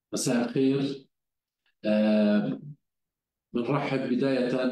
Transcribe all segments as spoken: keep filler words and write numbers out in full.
مساء الخير. آه، بنرحب بداية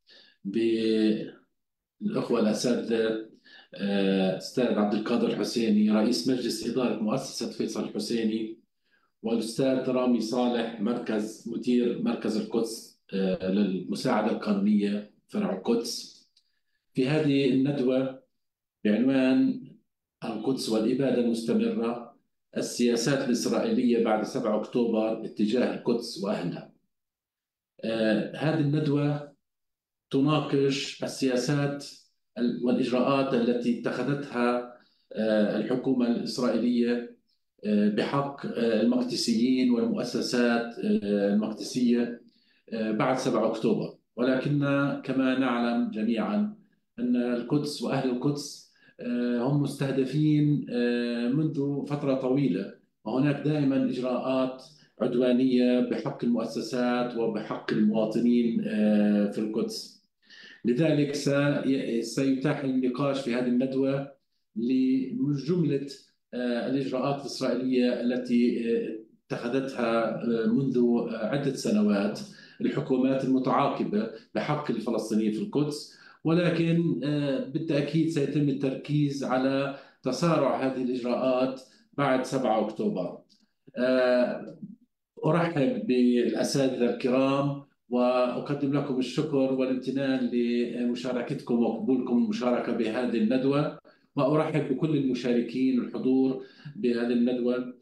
بالأخوة الأساتذة. آه، أستاذ عبد القادر الحسيني رئيس مجلس إدارة مؤسسة فيصل الحسيني، والأستاذ رامي صالح مركز مدير مركز القدس آه، للمساعدة القانونية فرع القدس، في هذه الندوة بعنوان القدس والإبادة المستمرة: السياسات الإسرائيلية بعد سبعة أكتوبر اتجاه القدس وأهلها. آه، هذه الندوة تناقش السياسات والإجراءات التي اتخذتها آه، الحكومة الإسرائيلية آه، بحق آه، المقدسيين والمؤسسات آه، المقدسية آه، بعد سبعة أكتوبر. ولكن كما نعلم جميعا أن القدس وأهل القدس آه، هم مستهدفين آه، منذ فترة طويلة، وهناك دائما إجراءات عدوانية بحق المؤسسات وبحق المواطنين آه، في القدس. لذلك سي- سيتاح النقاش في هذه الندوة لجملة آه، الإجراءات الإسرائيلية التي آه، اتخذتها آه، منذ آه، عدة سنوات الحكومات المتعاقبة بحق الفلسطينيين في القدس. ولكن آه، بالتأكيد سيتم التركيز على تسارع هذه الإجراءات بعد سبعة أكتوبر. آه، أرحب بالأساتذة الكرام وأقدم لكم الشكر والامتنان لمشاركتكم وقبولكم المشاركة بهذه الندوة، وأرحب بكل المشاركين الحضور بهذه الندوة.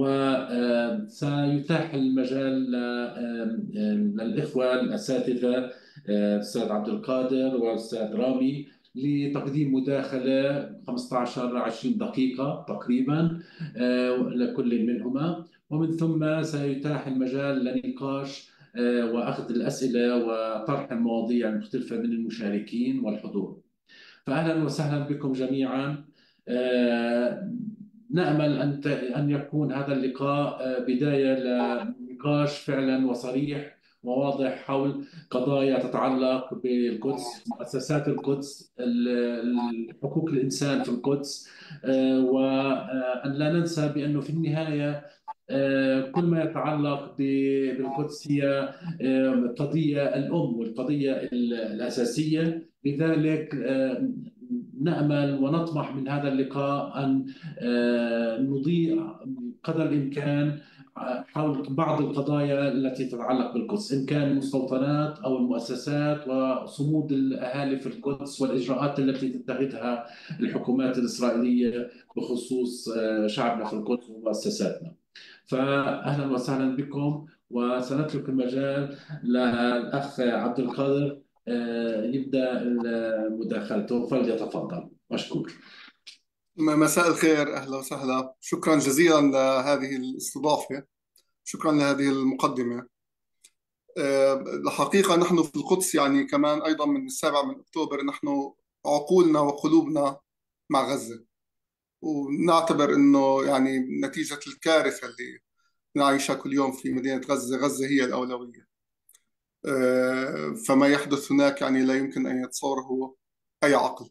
وسيتاح المجال للإخوة الأساتذة الأستاذ عبد القادر والأستاذ رامي لتقديم مداخلة خمسة عشر عشرين دقيقة تقريبا آه، لكل منهما، ومن ثم سيتاح المجال لنقاش آه، وأخذ الأسئلة وطرح المواضيع المختلفة من المشاركين والحضور. فأهلا وسهلا بكم جميعا. آه، نأمل أن أن يكون هذا اللقاء آه، بداية لنقاش فعلا وصريح وواضح حول قضايا تتعلق بالقدس، مؤسسات القدس، حقوق الإنسان في القدس. آه، وأن لا ننسى بأنه في النهاية آه، كل ما يتعلق بالقدس هي آه، قضية الأم والقضية الأساسية. لذلك آه، نأمل ونطمح من هذا اللقاء أن آه، نضيء قدر الإمكان حول بعض القضايا التي تتعلق بالقدس، إن كان المستوطنات أو المؤسسات وصمود الأهالي في القدس والإجراءات التي تتخذها الحكومات الإسرائيلية بخصوص آه، شعبنا في القدس ومؤسساتنا. فأهلا وسهلا بكم، وسنترك المجال للأخ عبد القادر آه، يبدأ مداخلته، فليتفضل مشكور. م- مساء الخير، أهلا وسهلا. شكرا جزيلا لهذه الاستضافة. شكرا لهذه المقدمة. أه، الحقيقة نحن في القدس يعني كمان أيضا من السابع من أكتوبر نحن عقولنا وقلوبنا مع غزة، ونعتبر أنه يعني نتيجة الكارثة اللي نعيشها كل يوم في مدينة غزة، غزة هي الأولوية. أه، فما يحدث هناك يعني لا يمكن أن يتصوره أي عقل.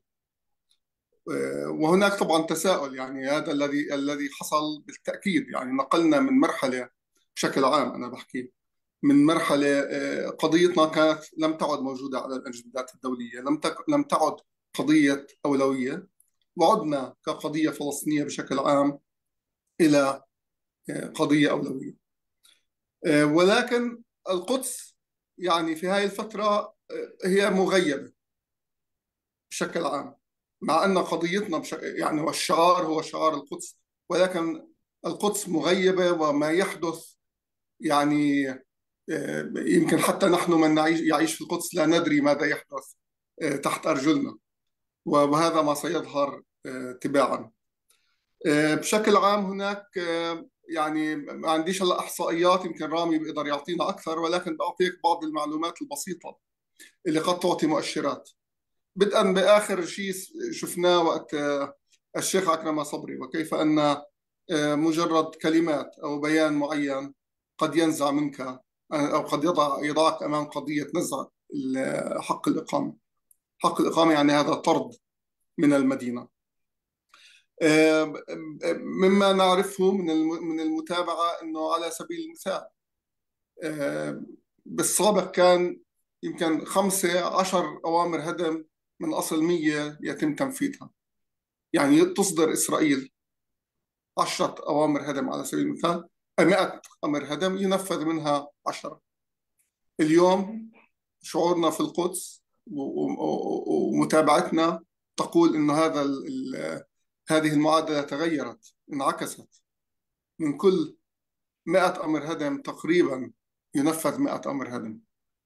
وهناك طبعا تساؤل، يعني هذا الذي الذي حصل بالتأكيد، يعني نقلنا من مرحلة بشكل عام، أنا بحكي من مرحلة آه، قضيتنا كانت لم تعد موجودة على الأجندات الدولية، لم تك لم تعد قضية أولوية، وعدنا كقضية فلسطينية بشكل عام إلى آه، قضية أولوية. آه، ولكن القدس يعني في هذه الفترة آه، هي مغيبة بشكل عام، مع أن قضيتنا بش... يعني والشعار هو شعار القدس، ولكن القدس مغيبة وما يحدث يعني آه، يمكن حتى نحن من نعيش يعيش في القدس لا ندري ماذا يحدث آه، تحت أرجلنا، وهذا ما سيظهر آه، تباعا. آه، بشكل عام هناك آه، يعني ما عنديش هلا احصائيات، يمكن رامي بيقدر يعطينا اكثر، ولكن بعطيك بعض المعلومات البسيطه اللي قد تعطي مؤشرات. بدءا بآخر شيء شفناه وقت آه، الشيخ عكرمة صبري، وكيف أن آه، مجرد كلمات أو بيان معين قد ينزع منك آه، أو قد يضع يضعك أمام قضية نزع ال- حق الإقامة. حق الإقامة يعني هذا طرد من المدينة. آه، مما نعرفه من الم- من المتابعة أنه على سبيل المثال آه، بالسابق كان يمكن خمسة عشر أوامر هدم من أصل مية يتم تنفيذها. يعني تصدر إسرائيل عشرة أوامر هدم على سبيل المثال، مئة أمر هدم ينفذ منها عشرة. اليوم شعورنا في القدس و- و- ومتابعتنا تقول إنه هذا ال- ال- هذه المعادلة تغيرت، انعكست. من كل مئة أمر هدم تقريبا ينفذ مئة أمر هدم.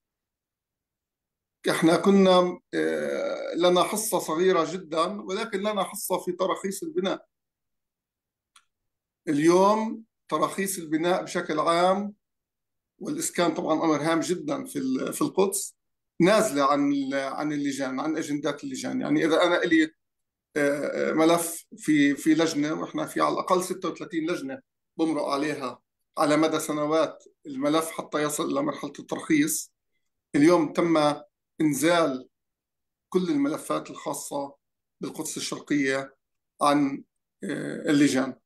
احنا كنا آه، لنا حصة صغيرة جدا، ولكن لنا حصة في تراخيص البناء. اليوم تراخيص البناء بشكل عام والإسكان طبعا أمر هام جدا في ال- في القدس، نازلة عن ال- عن اللجان، عن أجندات اللجان. يعني إذا أنا إلي آه، آه، ملف في في لجنة، وإحنا في على الأقل ستة وثلاثين لجنة بمرق عليها على مدى سنوات الملف حتى يصل إلى مرحلة الترخيص. اليوم تم إنزال كل الملفات الخاصة بالقدس الشرقية عن آه، اللجان.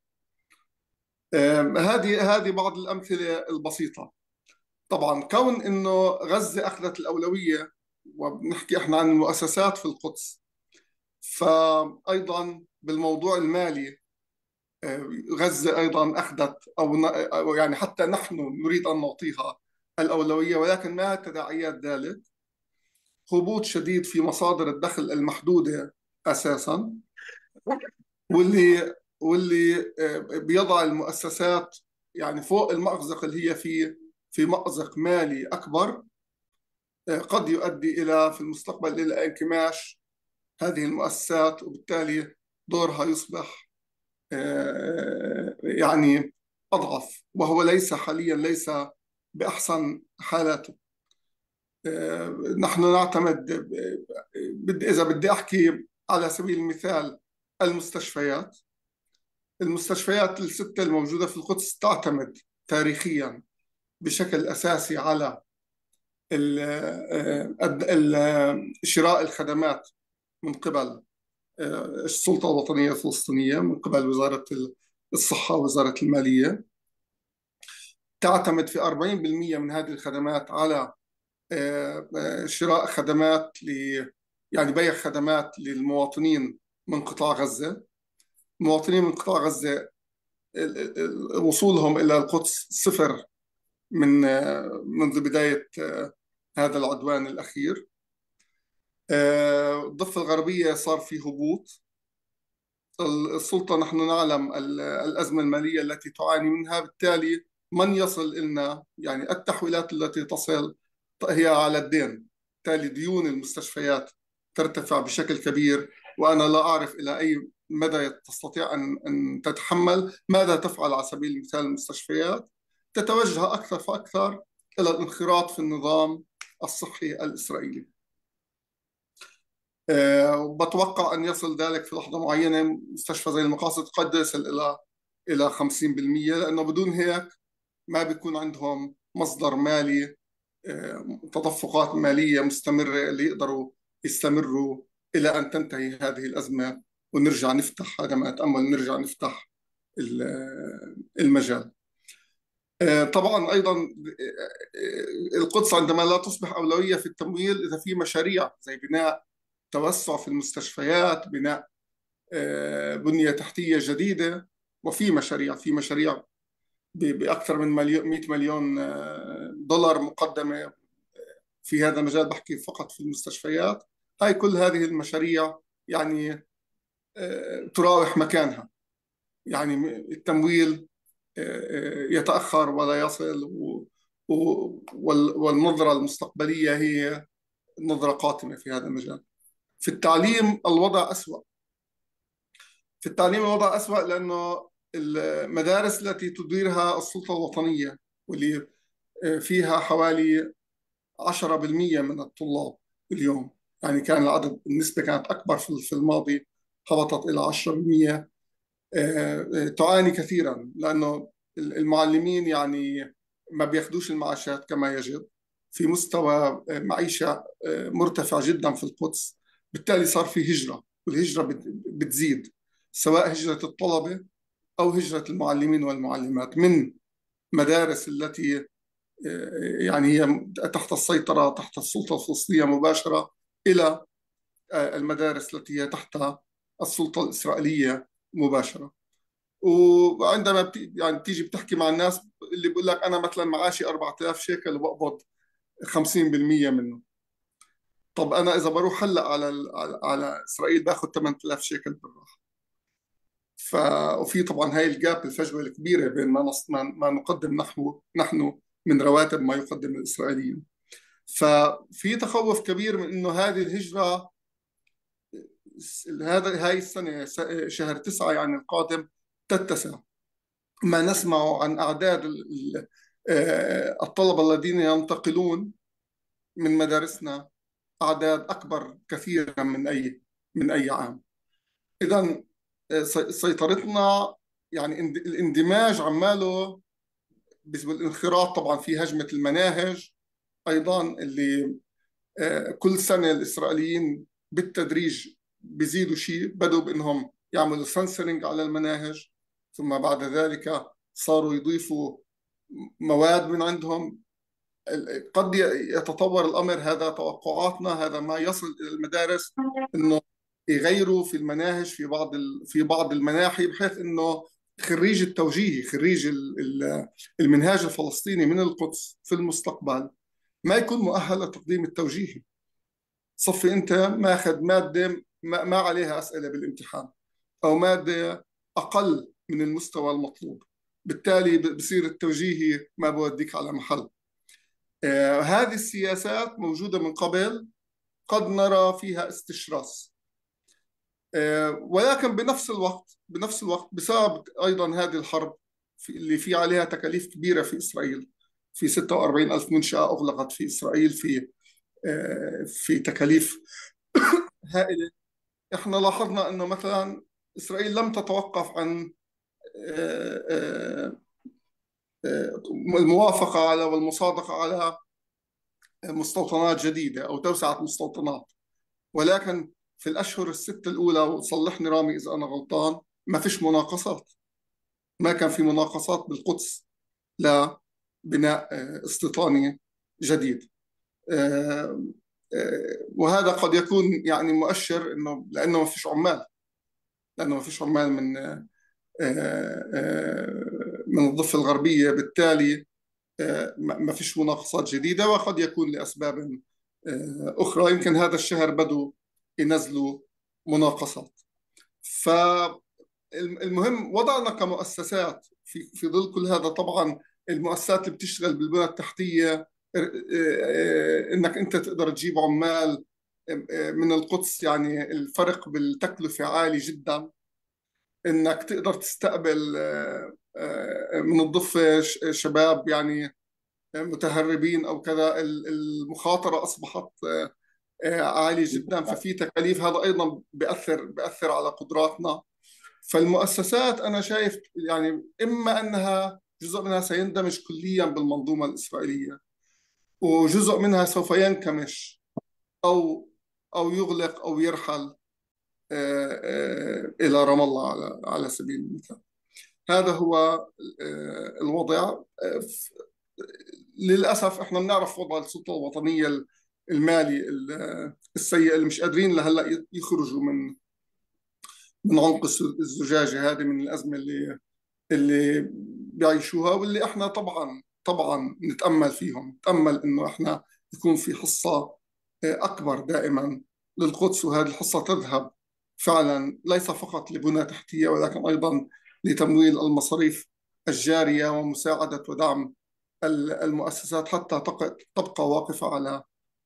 آم، هذه هذه بعض الأمثلة البسيطة. طبعا كون إنه غزة أخذت الأولوية، وبنحكي إحنا عن المؤسسات في القدس، فأيضا بالموضوع المالي آه، غزة أيضا أخذت أو ن- أو يعني حتى نحن نريد أن نعطيها الأولوية، ولكن ما تداعيات ذلك؟ هبوط شديد في مصادر الدخل المحدودة أساسا، واللي واللي آه، بيضع المؤسسات يعني فوق المأزق اللي هي فيه، في مأزق مالي أكبر، آه، قد يؤدي إلى في المستقبل إلى انكماش هذه المؤسسات، وبالتالي دورها يصبح آه، يعني أضعف، وهو ليس حاليا ليس بأحسن حالاته. آه، نحن نعتمد آه، بدي إذا بدي أحكي على سبيل المثال المستشفيات. المستشفيات الستة الموجودة في القدس تعتمد تاريخيا بشكل أساسي على ال- ال- ال- شراء الخدمات من قبل آه، السلطة الوطنية الفلسطينية، من قبل وزارة الصحة ووزارة المالية. تعتمد في أربعين بالمئة من هذه الخدمات على آه، آه، شراء خدمات ل يعني بيع خدمات للمواطنين من قطاع غزة. المواطنين من قطاع غزة ال- ال- وصولهم إلى القدس صفر من آه، منذ بداية آه، هذا العدوان الأخير. آه، الضفة الغربية صار في هبوط. السلطة نحن نعلم ال- الأزمة المالية التي تعاني منها، بالتالي من يصل إلنا يعني التحويلات التي تصل هي على الدين. بالتالي ديون المستشفيات ترتفع بشكل كبير، وأنا لا أعرف إلى أي مدى تستطيع أن أن تتحمل. ماذا تفعل على سبيل المثال المستشفيات؟ تتوجه أكثر فأكثر إلى الانخراط في النظام الصحي الإسرائيلي. آه، وبتوقع أن يصل ذلك في لحظة معينة. مستشفى زي المقاصد قد يصل إلى إلى خمسين بالمئة، لأنه بدون هيك ما بيكون عندهم مصدر مالي، آه، تدفقات مالية مستمرة اللي يقدروا يستمروا إلى أن تنتهي هذه الأزمة ونرجع نفتح، هذا ما أتأمل، نرجع نفتح ال- المجال. آه، طبعا أيضا آه، القدس عندما لا تصبح أولوية في التمويل، إذا في مشاريع زي بناء توسع في المستشفيات، بناء آه، بنية تحتية جديدة، وفي مشاريع في مشاريع ب- بأكثر من مليون مئة مليون آه، دولار مقدمة في هذا المجال. بحكي فقط في المستشفيات. هاي كل هذه المشاريع يعني آه، تراوح مكانها. يعني التمويل آه، آه، يتأخر ولا يصل، و- و- وال- والنظرة المستقبلية هي نظرة قاتمة في هذا المجال. في التعليم الوضع أسوأ. في التعليم الوضع أسوأ لأنه المدارس التي تديرها السلطة الوطنية، واللي فيها حوالي عشرة بالمئة من الطلاب اليوم، يعني كان العدد النسبة كانت أكبر في في الماضي، هبطت إلى عشرة بالمئة. آه، تعاني كثيرا لأنه المعلمين يعني ما بياخدوش المعاشات كما يجب، في مستوى معيشة مرتفع جدا في القدس. بالتالي صار في هجرة، والهجرة بت- بتزيد. سواء هجرة الطلبة أو هجرة المعلمين والمعلمات من مدارس التي يعني هي تحت السيطرة تحت السلطة الفلسطينية مباشرة إلى المدارس التي هي تحت السلطة الإسرائيلية مباشرة. وعندما بت... يعني بتيجي بتحكي مع الناس اللي بيقول لك أنا مثلا معاشي أربعة آلاف شيكل وبقبض خمسين بالمية منه. طب أنا إذا بروح هلأ على ال... على على إسرائيل باخذ ثمانية آلاف شيكل بالراحة. ف... وفي طبعا هاي الجاب الفجوة الكبيرة بين ما, نص... ما... ما نقدم نحن نحن من رواتب ما يقدم الإسرائيليين. ففي تخوف كبير من إنه هذه الهجرة هذا هاي السنة شهر تسعة يعني القادم تتسع. ما نسمع عن أعداد الطلبة الذين ينتقلون من مدارسنا أعداد أكبر كثيرا من أي من أي عام. إذا سيطرتنا يعني الاندماج عماله بالانخراط. طبعا في هجمة المناهج أيضا اللي كل سنة الإسرائيليين بالتدريج بيزيدوا شيء. بدوا بأنهم يعملوا سنسرنج على المناهج، ثم بعد ذلك صاروا يضيفوا مواد من عندهم. قد يتطور الأمر، هذا توقعاتنا، هذا ما يصل إلى المدارس، أنه يغيروا في المناهج في بعض في بعض المناحي، بحيث أنه خريج التوجيهي خريج المنهاج الفلسطيني من القدس في المستقبل ما يكون مؤهل لتقديم التوجيهي. صفي أنت ماخذ مادة ما عليها أسئلة بالامتحان، أو مادة أقل من المستوى المطلوب، بالتالي بصير التوجيهي ما بوديك على محل. آه هذه السياسات موجودة من قبل، قد نرى فيها استشراس. آه ولكن بنفس الوقت بنفس الوقت بسبب أيضا هذه الحرب في اللي في عليها تكاليف كبيرة في إسرائيل، في ستة وأربعين ألف منشأة أغلقت في إسرائيل في آه في تكاليف هائلة. احنا لاحظنا انه مثلا اسرائيل لم تتوقف عن الموافقه على والمصادقه على مستوطنات جديده او توسعه مستوطنات، ولكن في الاشهر الست الاولى، وصلحني رامي اذا انا غلطان، ما فيش مناقصات. ما كان في مناقصات بالقدس لبناء استيطاني جديد. وهذا قد يكون يعني مؤشر انه لانه ما فيش عمال لانه ما فيش عمال من من الضفة الغربية، بالتالي ما فيش مناقصات جديدة، وقد يكون لأسباب أخرى. يمكن هذا الشهر بدوا ينزلوا مناقصات. فالمهم وضعنا كمؤسسات في في ظل كل هذا، طبعا المؤسسات اللي بتشتغل بالبنى التحتية، انك انت تقدر تجيب عمال من القدس، يعني الفرق بالتكلفة عالي جدا. انك تقدر تستقبل من الضفة شباب يعني متهربين او كذا، المخاطرة اصبحت عالية جدا، ففي تكاليف. هذا ايضا بيأثر بيأثر على قدراتنا. فالمؤسسات انا شايف يعني اما انها جزء منها سيندمج كليا بالمنظومة الإسرائيلية، وجزء منها سوف ينكمش او او يغلق او يرحل إلى رام الله على على سبيل المثال. هذا هو الوضع. للأسف احنا بنعرف وضع السلطة الوطنية المالي السيء، اللي مش قادرين لهلا يخرجوا من من عنق الزجاجة هذه، من الأزمة اللي اللي بيعيشوها، واللي احنا طبعا طبعا نتأمل فيهم، نتأمل انه احنا يكون في حصة أكبر دائما للقدس، وهذه الحصة تذهب فعلا ليس فقط لبنى تحتية، ولكن أيضا لتمويل المصاريف الجارية ومساعدة ودعم المؤسسات حتى تبقى واقفة على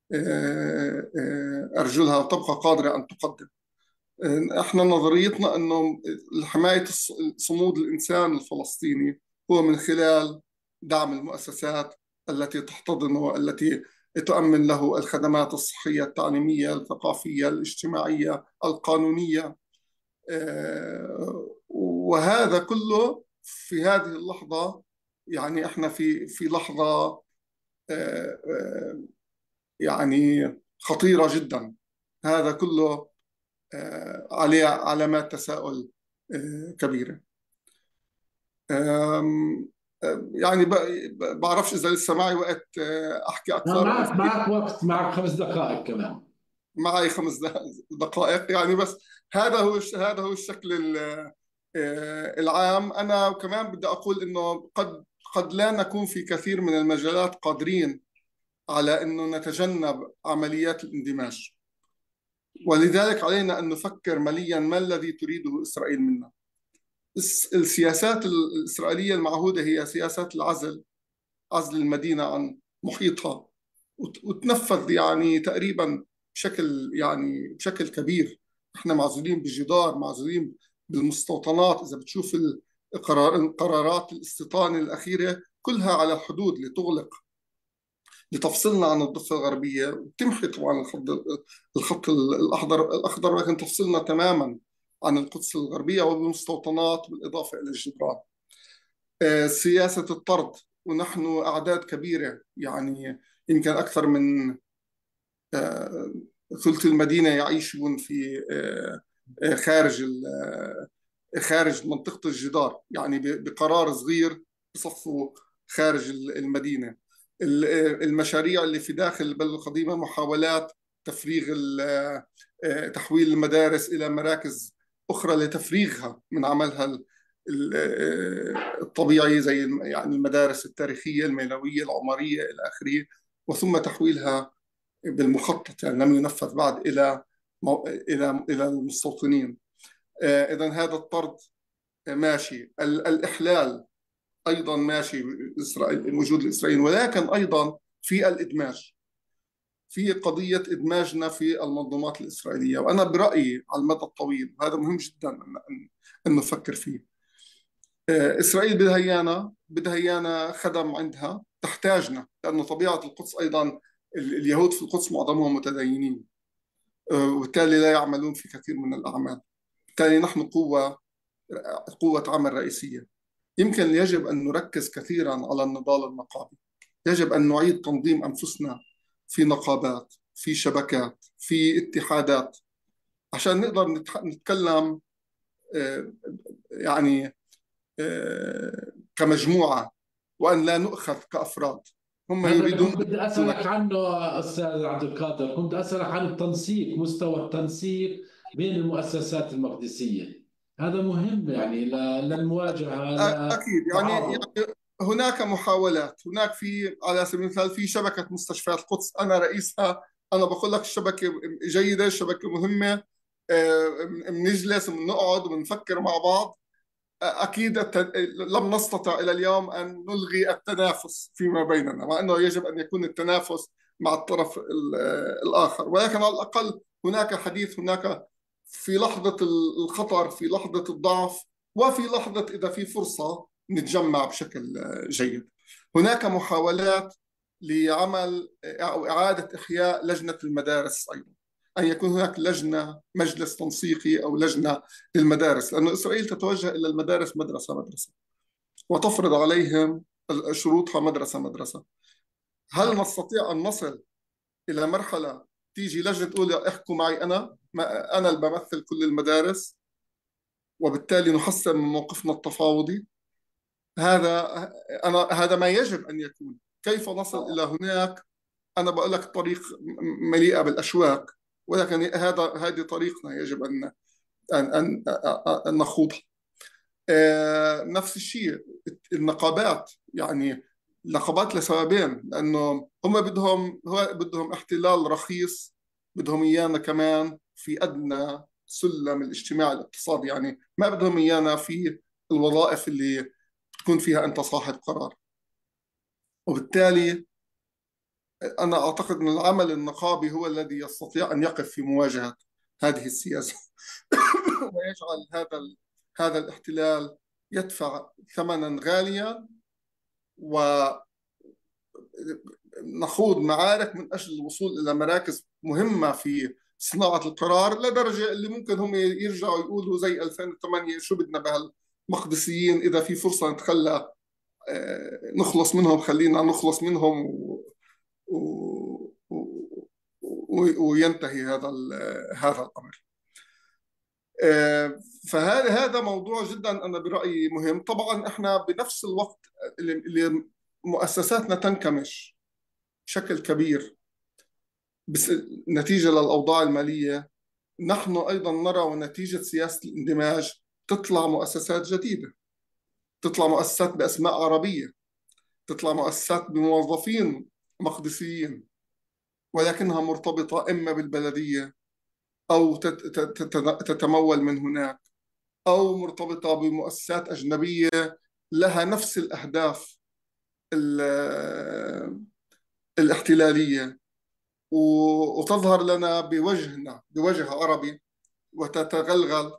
أرجلها وتبقى قادرة أن تقدم. احنا نظريتنا أنه حماية صمود الإنسان الفلسطيني هو من خلال دعم المؤسسات التي تحتضنه والتي تؤمن له الخدمات الصحية التعليمية الثقافية الاجتماعية القانونية. وهذا كله في هذه اللحظة، يعني احنا في في لحظة يعني خطيرة جدا. هذا كله عليه علامات تساؤل كبيرة. يعني بعرفش إذا لسه معي وقت أحكي أكثر أو معك في معك وقت، معك خمس دقائق كمان. معي خمس دقائق يعني. بس هذا هو هذا هو الشكل العام. أنا كمان بدي أقول إنه قد قد لا نكون في كثير من المجالات قادرين على إنه نتجنب عمليات الاندماج، ولذلك علينا أن نفكر مليا ما الذي تريده إسرائيل منا. السياسات الإسرائيلية المعهودة هي سياسات العزل، عزل المدينة عن محيطها، وتنفذ يعني تقريبا بشكل يعني بشكل كبير. احنا معزولين بالجدار، معزولين بالمستوطنات. إذا بتشوف القرار القرارات الاستيطان الأخيرة كلها على الحدود لتغلق، لتفصلنا عن الضفة الغربية، وتمحي طبعا الخط الخط الأخضر الأخضر لكن تفصلنا تماما عن القدس الغربية والمستوطنات بالإضافة إلى الجدران. سياسة الطرد، ونحن أعداد كبيرة يعني يمكن أكثر من ثلث المدينة يعيشون في خارج خارج منطقة الجدار، يعني بقرار صغير بصفوا خارج المدينة. المشاريع اللي في داخل البلدة القديمة محاولات تفريغ تحويل المدارس إلى مراكز أخرى لتفريغها من عملها الطبيعي، زي يعني المدارس التاريخية الميلوية العمرية إلى آخره، وثم تحويلها بالمخطط يعني لم ينفذ بعد إلى إلى إلى المستوطنين. إذن هذا الطرد ماشي، الإحلال أيضا ماشي، إسرائيل وجود الإسرائيليين، ولكن أيضا في الإدماج، في قضية إدماجنا في المنظومات الإسرائيلية. وأنا برأيي على المدى الطويل هذا مهم جدا أن, أن نفكر فيه. إسرائيل بدها إيانا، بدها إيانا خدم عندها، تحتاجنا، لأنه طبيعة القدس أيضا اليهود في القدس معظمهم متدينين، وبالتالي لا يعملون في كثير من الأعمال. بالتالي نحن قوة قوة عمل رئيسية. يمكن يجب أن نركز كثيرا على النضال النقابي. يجب أن نعيد تنظيم أنفسنا في نقابات، في شبكات، في اتحادات، عشان نقدر نتكلم يعني كمجموعة، وأن لا نؤخذ كأفراد. هم هذا اللي يريدون كنت بدي أسألك عنه أستاذ عبد القادر، كنت أسألك عن التنسيق، مستوى التنسيق بين المؤسسات المقدسية. هذا مهم يعني للمواجهة أكيد يعني, يعني للتعاضد. هناك محاولات. هناك في على سبيل المثال في شبكة مستشفيات القدس أنا رئيسها. أنا بقول لك الشبكة جيدة، الشبكة مهمة، بنجلس وبنقعد وبنفكر مع بعض. أكيد الت... لم نستطع إلى اليوم أن نلغي التنافس فيما بيننا، مع أنه يجب أن يكون التنافس مع الطرف الآخر، ولكن على الأقل هناك حديث، هناك في لحظة الخطر، في لحظة الضعف، وفي لحظة إذا في فرصة نتجمع بشكل جيد. هناك محاولات لعمل أو إعادة إحياء لجنة المدارس أيضا، أن يكون هناك لجنة، مجلس تنسيقي أو لجنة للمدارس، لأن إسرائيل تتوجه إلى المدارس مدرسة مدرسة وتفرض عليهم شروطها مدرسة مدرسة. هل نستطيع أن نصل إلى مرحلة تيجي لجنة تقول احكوا معي أنا، ما أنا اللي بمثل كل المدارس، وبالتالي نحسن من موقفنا التفاوضي؟ هذا أنا هذا ما يجب أن يكون. كيف نصل إلى هناك؟ أنا بقول لك طريق مليئة بالأشواك، ولكن هذا هذه طريقنا يجب أن أن أن, أن نخوضها. نفس الشيء النقابات، يعني نقابات لسببين، لأنه هم بدهم هو بدهم احتلال رخيص، بدهم إيانا كمان في أدنى سلم الاجتماع الاقتصادي، يعني ما بدهم إيانا في الوظائف اللي تكون فيها أنت صاحب قرار. وبالتالي أنا أعتقد أن العمل النقابي هو الذي يستطيع أن يقف في مواجهة هذه السياسة ويجعل هذا هذا الاحتلال يدفع ثمنا غاليا، ونخوض معارك من أجل الوصول إلى مراكز مهمة في صناعة القرار، لدرجة اللي ممكن هم يرجعوا يقولوا زي ألفين وثمانية شو بدنا بهالمقدسيين، إذا في فرصة نتخلى نخلص منهم خلينا نخلص منهم و... و... و... وينتهي هذا هذا الأمر. فهذا هذا موضوع جدا أنا برأيي مهم. طبعا إحنا بنفس الوقت اللي اللي مؤسساتنا تنكمش بشكل كبير بس نتيجة للأوضاع المالية، نحن أيضا نرى ونتيجة سياسة الاندماج تطلع مؤسسات جديدة، تطلع مؤسسات بأسماء عربية، تطلع مؤسسات بموظفين مقدسيين، ولكنها مرتبطة إما بالبلدية أو تت- تت- تت- تتمول من هناك، أو مرتبطة بمؤسسات أجنبية لها نفس الأهداف ال- الاحتلالية، و- وتظهر لنا بوجهنا بوجه عربي وتتغلغل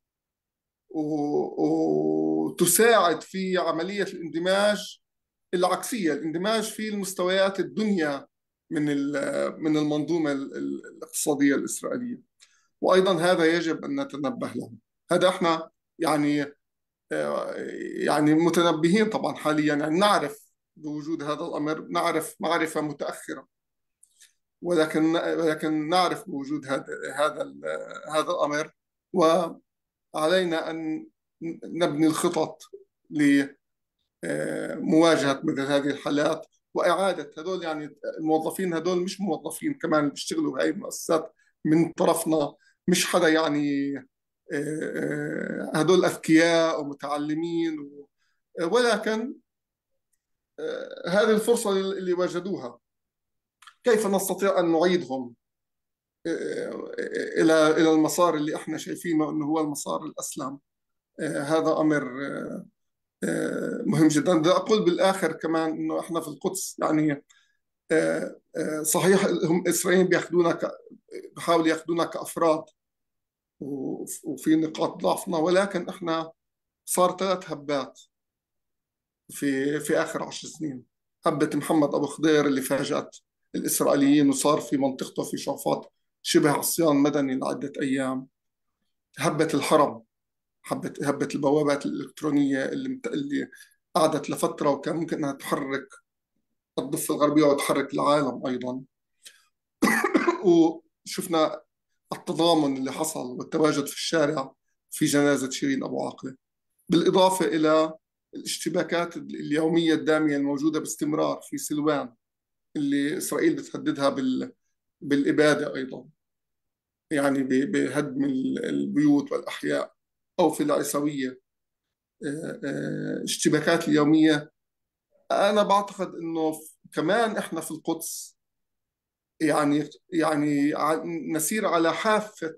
و- وتساعد في عملية الاندماج العكسية، الاندماج في المستويات الدنيا من ال- من المنظومة ال- ال- الاقتصادية الإسرائيلية. وأيضا هذا يجب أن نتنبه له. هذا احنا يعني يعني متنبهين طبعا حاليا، يعني نعرف بوجود هذا الأمر، نعرف معرفة متأخرة، ولكن ولكن نعرف بوجود هذا هذا ال- هذا الأمر، وعلينا أن نبني الخطط لمواجهة مثل هذه الحالات وإعادة هدول. يعني الموظفين هدول مش موظفين كمان اللي بيشتغلوا بهاي المؤسسات من طرفنا، مش حدا يعني آه، آه، هدول أذكياء ومتعلمين و- ولكن آه، هذه الفرصة اللي وجدوها، كيف نستطيع أن نعيدهم آه، إلى إلى المسار اللي احنا شايفينه أنه هو المسار الأسلم؟ آه، هذا أمر آه، آه، مهم جدا. بدي أقول بالآخر كمان أنه احنا في القدس يعني آه، آه، صحيح هم إسرائيل بياخدونا ك- بحاولوا ياخدونا كأفراد، و- وفي نقاط ضعفنا، ولكن احنا صار ثلاث هبات في في آخر عشر سنين. هبة محمد أبو خضير اللي فاجأت الإسرائيليين وصار في منطقته في شرفات شبه عصيان مدني لعدة أيام. هبة الحرم، هبة هبة البوابات الإلكترونية اللي مت- اللي قعدت لفترة وكان ممكن أنها تحرك الضفة الغربية وتحرك العالم أيضا. وشفنا التضامن اللي حصل والتواجد في الشارع في جنازة شيرين أبو عاقلة، بالإضافة إلى الاشتباكات اليومية الدامية الموجودة باستمرار في سلوان اللي إسرائيل بتهددها بال... بالإبادة أيضا، يعني ب- بهدم ال- البيوت والأحياء، أو في العيسوية آه، آه، اشتباكات اليومية. أنا بعتقد إنه ف- كمان إحنا في القدس يعني يعني ع- نسير على حافة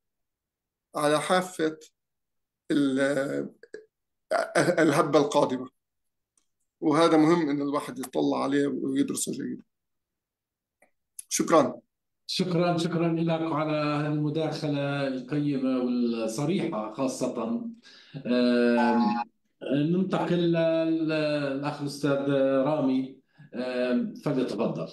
على حافة ال- آه، الهبة القادمة، وهذا مهم إن الواحد يطلع عليه ويدرسه جيدا. شكرا. شكرا شكرا لك على هذه المداخلة القيمة والصريحة خاصة. آم، ننتقل للأخ الأستاذ رامي. آم، فليتفضل.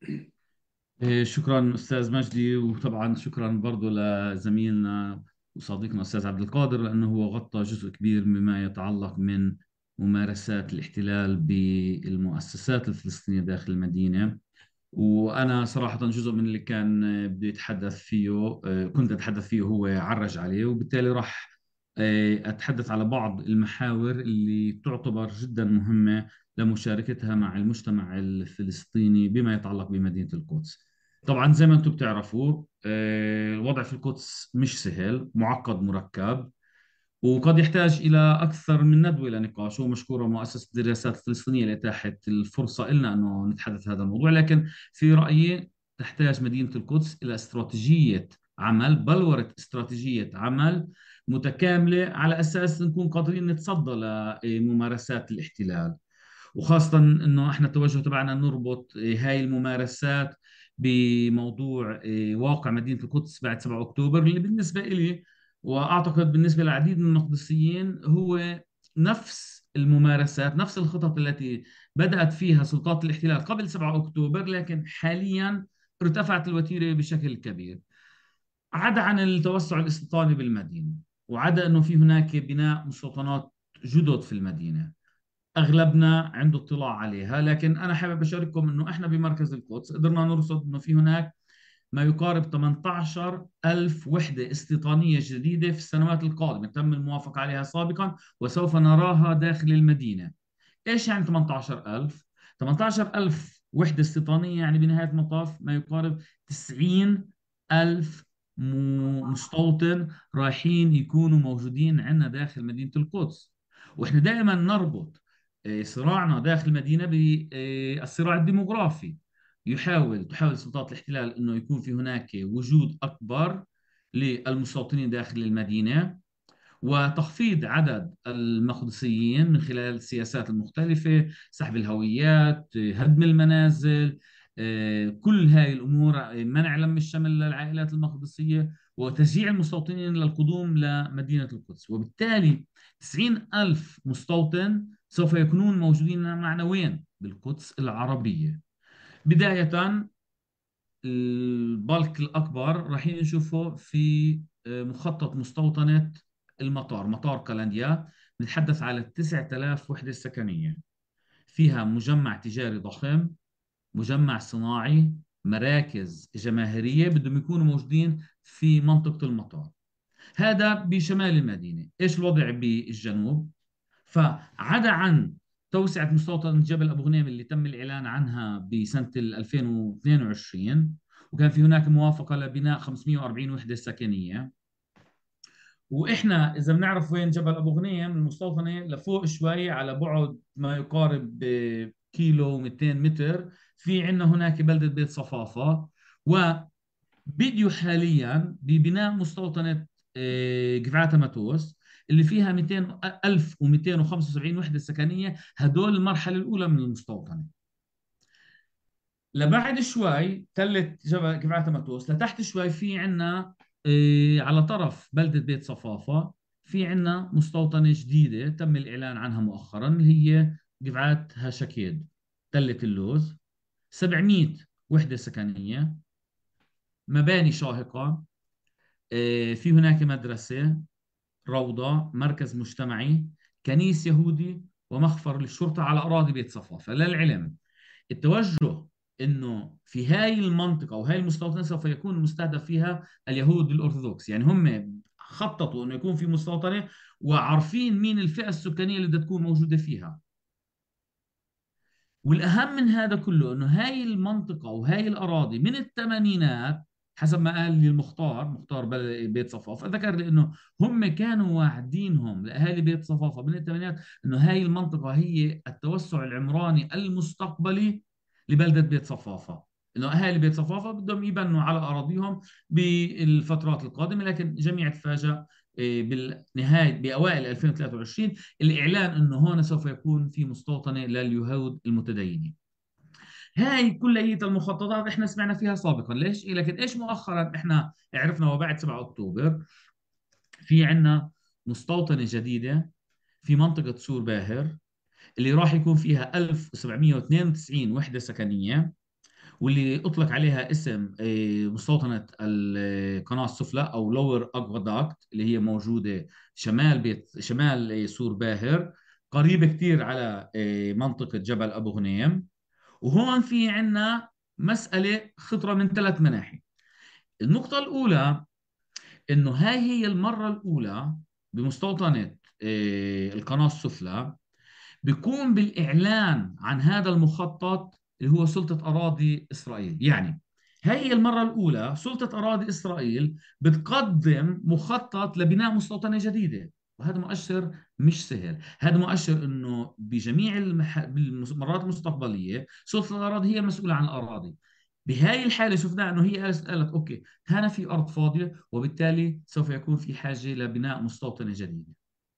إيه، شكرا أستاذ مجدي، وطبعا شكرا برضو لزميلنا وصديقنا أستاذ عبد القادر، لأنه هو غطى جزء كبير مما يتعلق من ممارسات الاحتلال بالمؤسسات الفلسطينية داخل المدينة. وأنا صراحة جزء من اللي كان آه، بده يتحدث فيه، آه، كنت أتحدث فيه هو عرج عليه، وبالتالي راح آه، أتحدث على بعض المحاور اللي تعتبر جدا مهمة لمشاركتها مع المجتمع الفلسطيني بما يتعلق بمدينة القدس. طبعا زي ما أنتم بتعرفوا، آه، الوضع في القدس مش سهل، معقد مركب، وقد يحتاج إلى أكثر من ندوة لنقاشه. ومشكورة مؤسسة الدراسات الفلسطينية لإتاحة الفرصة لنا أنه نتحدث هذا الموضوع. لكن في رأيي تحتاج مدينة القدس إلى استراتيجية عمل، بلورة استراتيجية عمل متكاملة، على أساس نكون قادرين نتصدى لممارسات الاحتلال. وخاصة أنه إحنا التوجه تبعنا نربط هاي الممارسات بموضوع واقع مدينة القدس بعد سبعة أكتوبر، اللي بالنسبة إلي وأعتقد بالنسبة للعديد من المقدسيين هو نفس الممارسات، نفس الخطط التي بدأت فيها سلطات الاحتلال قبل سبعة أكتوبر، لكن حاليا ارتفعت الوتيرة بشكل كبير، عدا عن التوسع الاستيطاني بالمدينة، وعدا أنه في هناك بناء مستوطنات جدد في المدينة اغلبنا عنده اطلاع عليها. لكن انا حابب اشارككم انه احنا بمركز القدس قدرنا نرصد انه في هناك ما يقارب ثمانية عشر ألف وحدة استيطانية جديدة في السنوات القادمة تم الموافقة عليها سابقا وسوف نراها داخل المدينة. إيش يعني ثمانية عشر ألف؟ ثمانية عشر ألف وحدة استيطانية يعني بنهاية المطاف ما يقارب تسعين ألف مستوطن رايحين يكونوا موجودين عندنا داخل مدينة القدس. وإحنا دائما نربط آه، صراعنا داخل المدينة بالصراع الديموغرافي. يحاول تحاول سلطات الاحتلال أنه يكون في هناك وجود أكبر للمستوطنين داخل المدينة وتخفيض عدد المقدسيين من خلال السياسات المختلفة، سحب الهويات، هدم المنازل، كل هاي الأمور، منع لم الشمل للعائلات المقدسية وتشجيع المستوطنين للقدوم لمدينة القدس. وبالتالي تسعين ألف مستوطن سوف يكونون موجودين معنا وين؟ بالقدس العربية. بداية البلك الأكبر راح نشوفه في مخطط مستوطنة المطار، مطار قلنديا. نتحدث على تسعة آلاف وحدة سكنية، فيها مجمع تجاري ضخم، مجمع صناعي، مراكز جماهيرية بدهم يكونوا موجودين في منطقة المطار. هذا بشمال المدينة. إيش الوضع بالجنوب؟ فعدا عن توسعة مستوطنة جبل أبو غنيم اللي تم الإعلان عنها بسنة ألفين واثنين وعشرين وكان في هناك موافقة لبناء خمسمئة وأربعين وحدة سكنية. وإحنا إذا بنعرف وين جبل أبو غنيم، المستوطنة لفوق شوي على بعد ما يقارب كيلو مئتين متر في عندنا هناك بلدة بيت صفافة، وبديوا حاليا ببناء مستوطنة قفعات ماتوس اللي فيها مئتين ألف ومئتين وخمسة وسبعين وحدة سكنية. هدول المرحلة الأولى من المستوطنة. لبعد شوي تلت جبل قفعات ماتوس لتحت شوي في عنا إيه على طرف بلدة بيت صفافة في عنا مستوطنة جديدة تم الإعلان عنها مؤخرا اللي هي قفعات هاشكيد تلة اللوز. سبعمئة وحدة سكنية، مباني شاهقة، إيه في هناك مدرسة، روضة، مركز مجتمعي، كنيس يهودي، ومخفر للشرطة على أراضي بيت صفافة. للعلم التوجه انه في هاي المنطقه وهاي المستوطنه سوف يكون المستهدف فيها اليهود الارثوذكس. يعني هم خططوا انه يكون في مستوطنه وعارفين مين الفئه السكانيه اللي بدها تكون موجوده فيها. والاهم من هذا كله انه هاي المنطقه وهاي الاراضي من الثمانينات حسب ما قال لي المختار مختار بيت صفافه، ذكر لي انه هم كانوا واعدينهم لاهالي بيت صفافه من الثمانينات انه هاي المنطقه هي التوسع العمراني المستقبلي لبلده بيت صفافه، انه اهالي بيت صفافه بدهم يبنوا على اراضيهم بالفترات القادمه. لكن جميع تفاجأ بالنهايه باوائل ألفين وثلاثة وعشرين الاعلان انه هون سوف يكون في مستوطنه لليهود المتدينين. هاي كلية المخططات احنا سمعنا فيها سابقا. ليش؟ لكن ايش مؤخرا احنا عرفنا وبعد سبعة اكتوبر في عنا مستوطنة جديدة في منطقة سور باهر اللي راح يكون فيها ألف وسبعمئة واثنين وتسعين وحدة سكنية، واللي اطلق عليها اسم مستوطنة القناة السفلى او لور اكفاداكت اللي هي موجودة شمال بيت شمال سور باهر، قريبة كثير على منطقة جبل ابو غنيم. وهون في عنا مسألة خطرة من ثلاث مناحي. النقطة الأولى إنه هاي هي المرة الأولى بمستوطنة القناة السفلى بيكون بالإعلان عن هذا المخطط اللي هو سلطة أراضي إسرائيل. يعني هاي هي المرة الأولى سلطة أراضي إسرائيل بتقدم مخطط لبناء مستوطنة جديدة، وهذا مؤشر مش سهل. هذا مؤشر انه بجميع المح... المرات المستقبليه سلطه الاراضي هي المسؤوله عن الاراضي. بهاي الحاله شفنا انه هي قالت اوكي هنا في ارض فاضيه وبالتالي سوف يكون في حاجه لبناء مستوطنه جديده.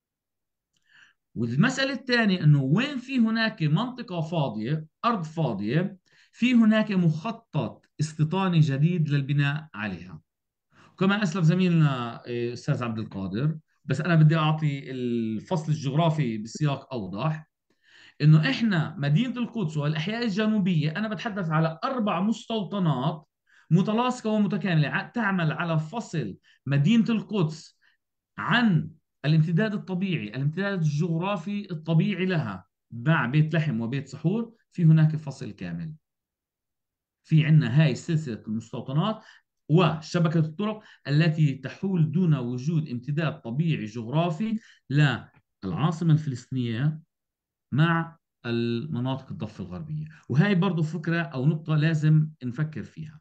والمساله الثانيه انه وين في هناك منطقه فاضيه ارض فاضيه في هناك مخطط استيطاني جديد للبناء عليها. كما أسلف زميلنا أستاذ عبد القادر، بس أنا بدي أعطي الفصل الجغرافي بسياق أوضح. إنه إحنا مدينة القدس والأحياء الجنوبية أنا بتحدث على أربع مستوطنات متلاصقة ومتكاملة تعمل على فصل مدينة القدس عن الامتداد الطبيعي الامتداد الجغرافي الطبيعي لها مع بيت لحم وبيت سحور. في هناك فصل كامل. في عندنا هاي سلسلة المستوطنات وشبكة الطرق التي تحول دون وجود امتداد طبيعي جغرافي للعاصمة الفلسطينية مع المناطق الضفة الغربية. وهي برضو فكرة أو نقطة لازم نفكر فيها.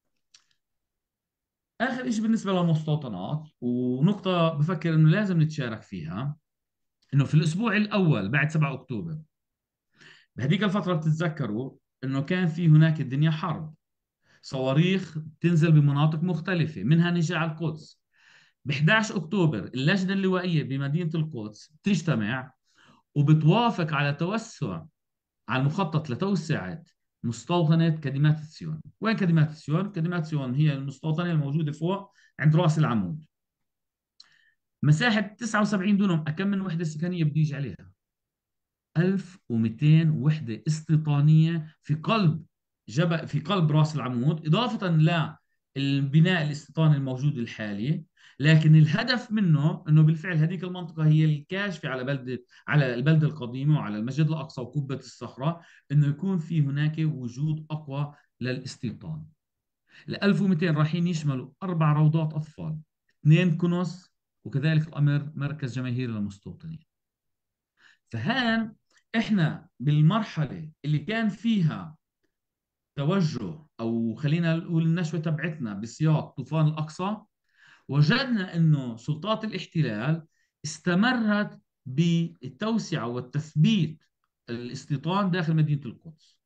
آخر شيء بالنسبة للمستوطنات، ونقطة بفكر إنه لازم نتشارك فيها، إنه في الأسبوع الأول بعد سبعة أكتوبر بهذيك الفترة بتتذكروا إنه كان في هناك الدنيا حرب، صواريخ تنزل بمناطق مختلفة منها نجاع القدس. ب أحد عشر أكتوبر اللجنة اللوائية بمدينة القدس تجتمع وبتوافق على توسع، على المخطط لتوسعة مستوطنة كدمات سيون. وين كدمات سيون؟ كدمات سيون هي المستوطنة الموجودة فوق عند رأس العمود، مساحة تسعة وسبعين دونم. أكم من وحدة سكنية بدي يجي عليها؟ ألف ومئتين وحدة استيطانية في قلب جبل، في قلب رأس العمود، إضافة للبناء الاستيطاني الموجود الحالي. لكن الهدف منه انه بالفعل هذيك المنطقه هي الكاشفه على بلده، على البلده القديمه وعلى المسجد الاقصى وقبه الصخره، انه يكون في هناك وجود اقوى للاستيطان. ال ألف ومئتين رايحين يشملوا اربع روضات اطفال، اثنين كنس، وكذلك الامر مركز جماهيري للمستوطنين. فهان احنا بالمرحله اللي كان فيها توجه، او خلينا نقول النشوه تبعتنا بسياق طوفان الاقصى، وجدنا انه سلطات الاحتلال استمرت بالتوسعه والتثبيت الاستيطان داخل مدينه القدس.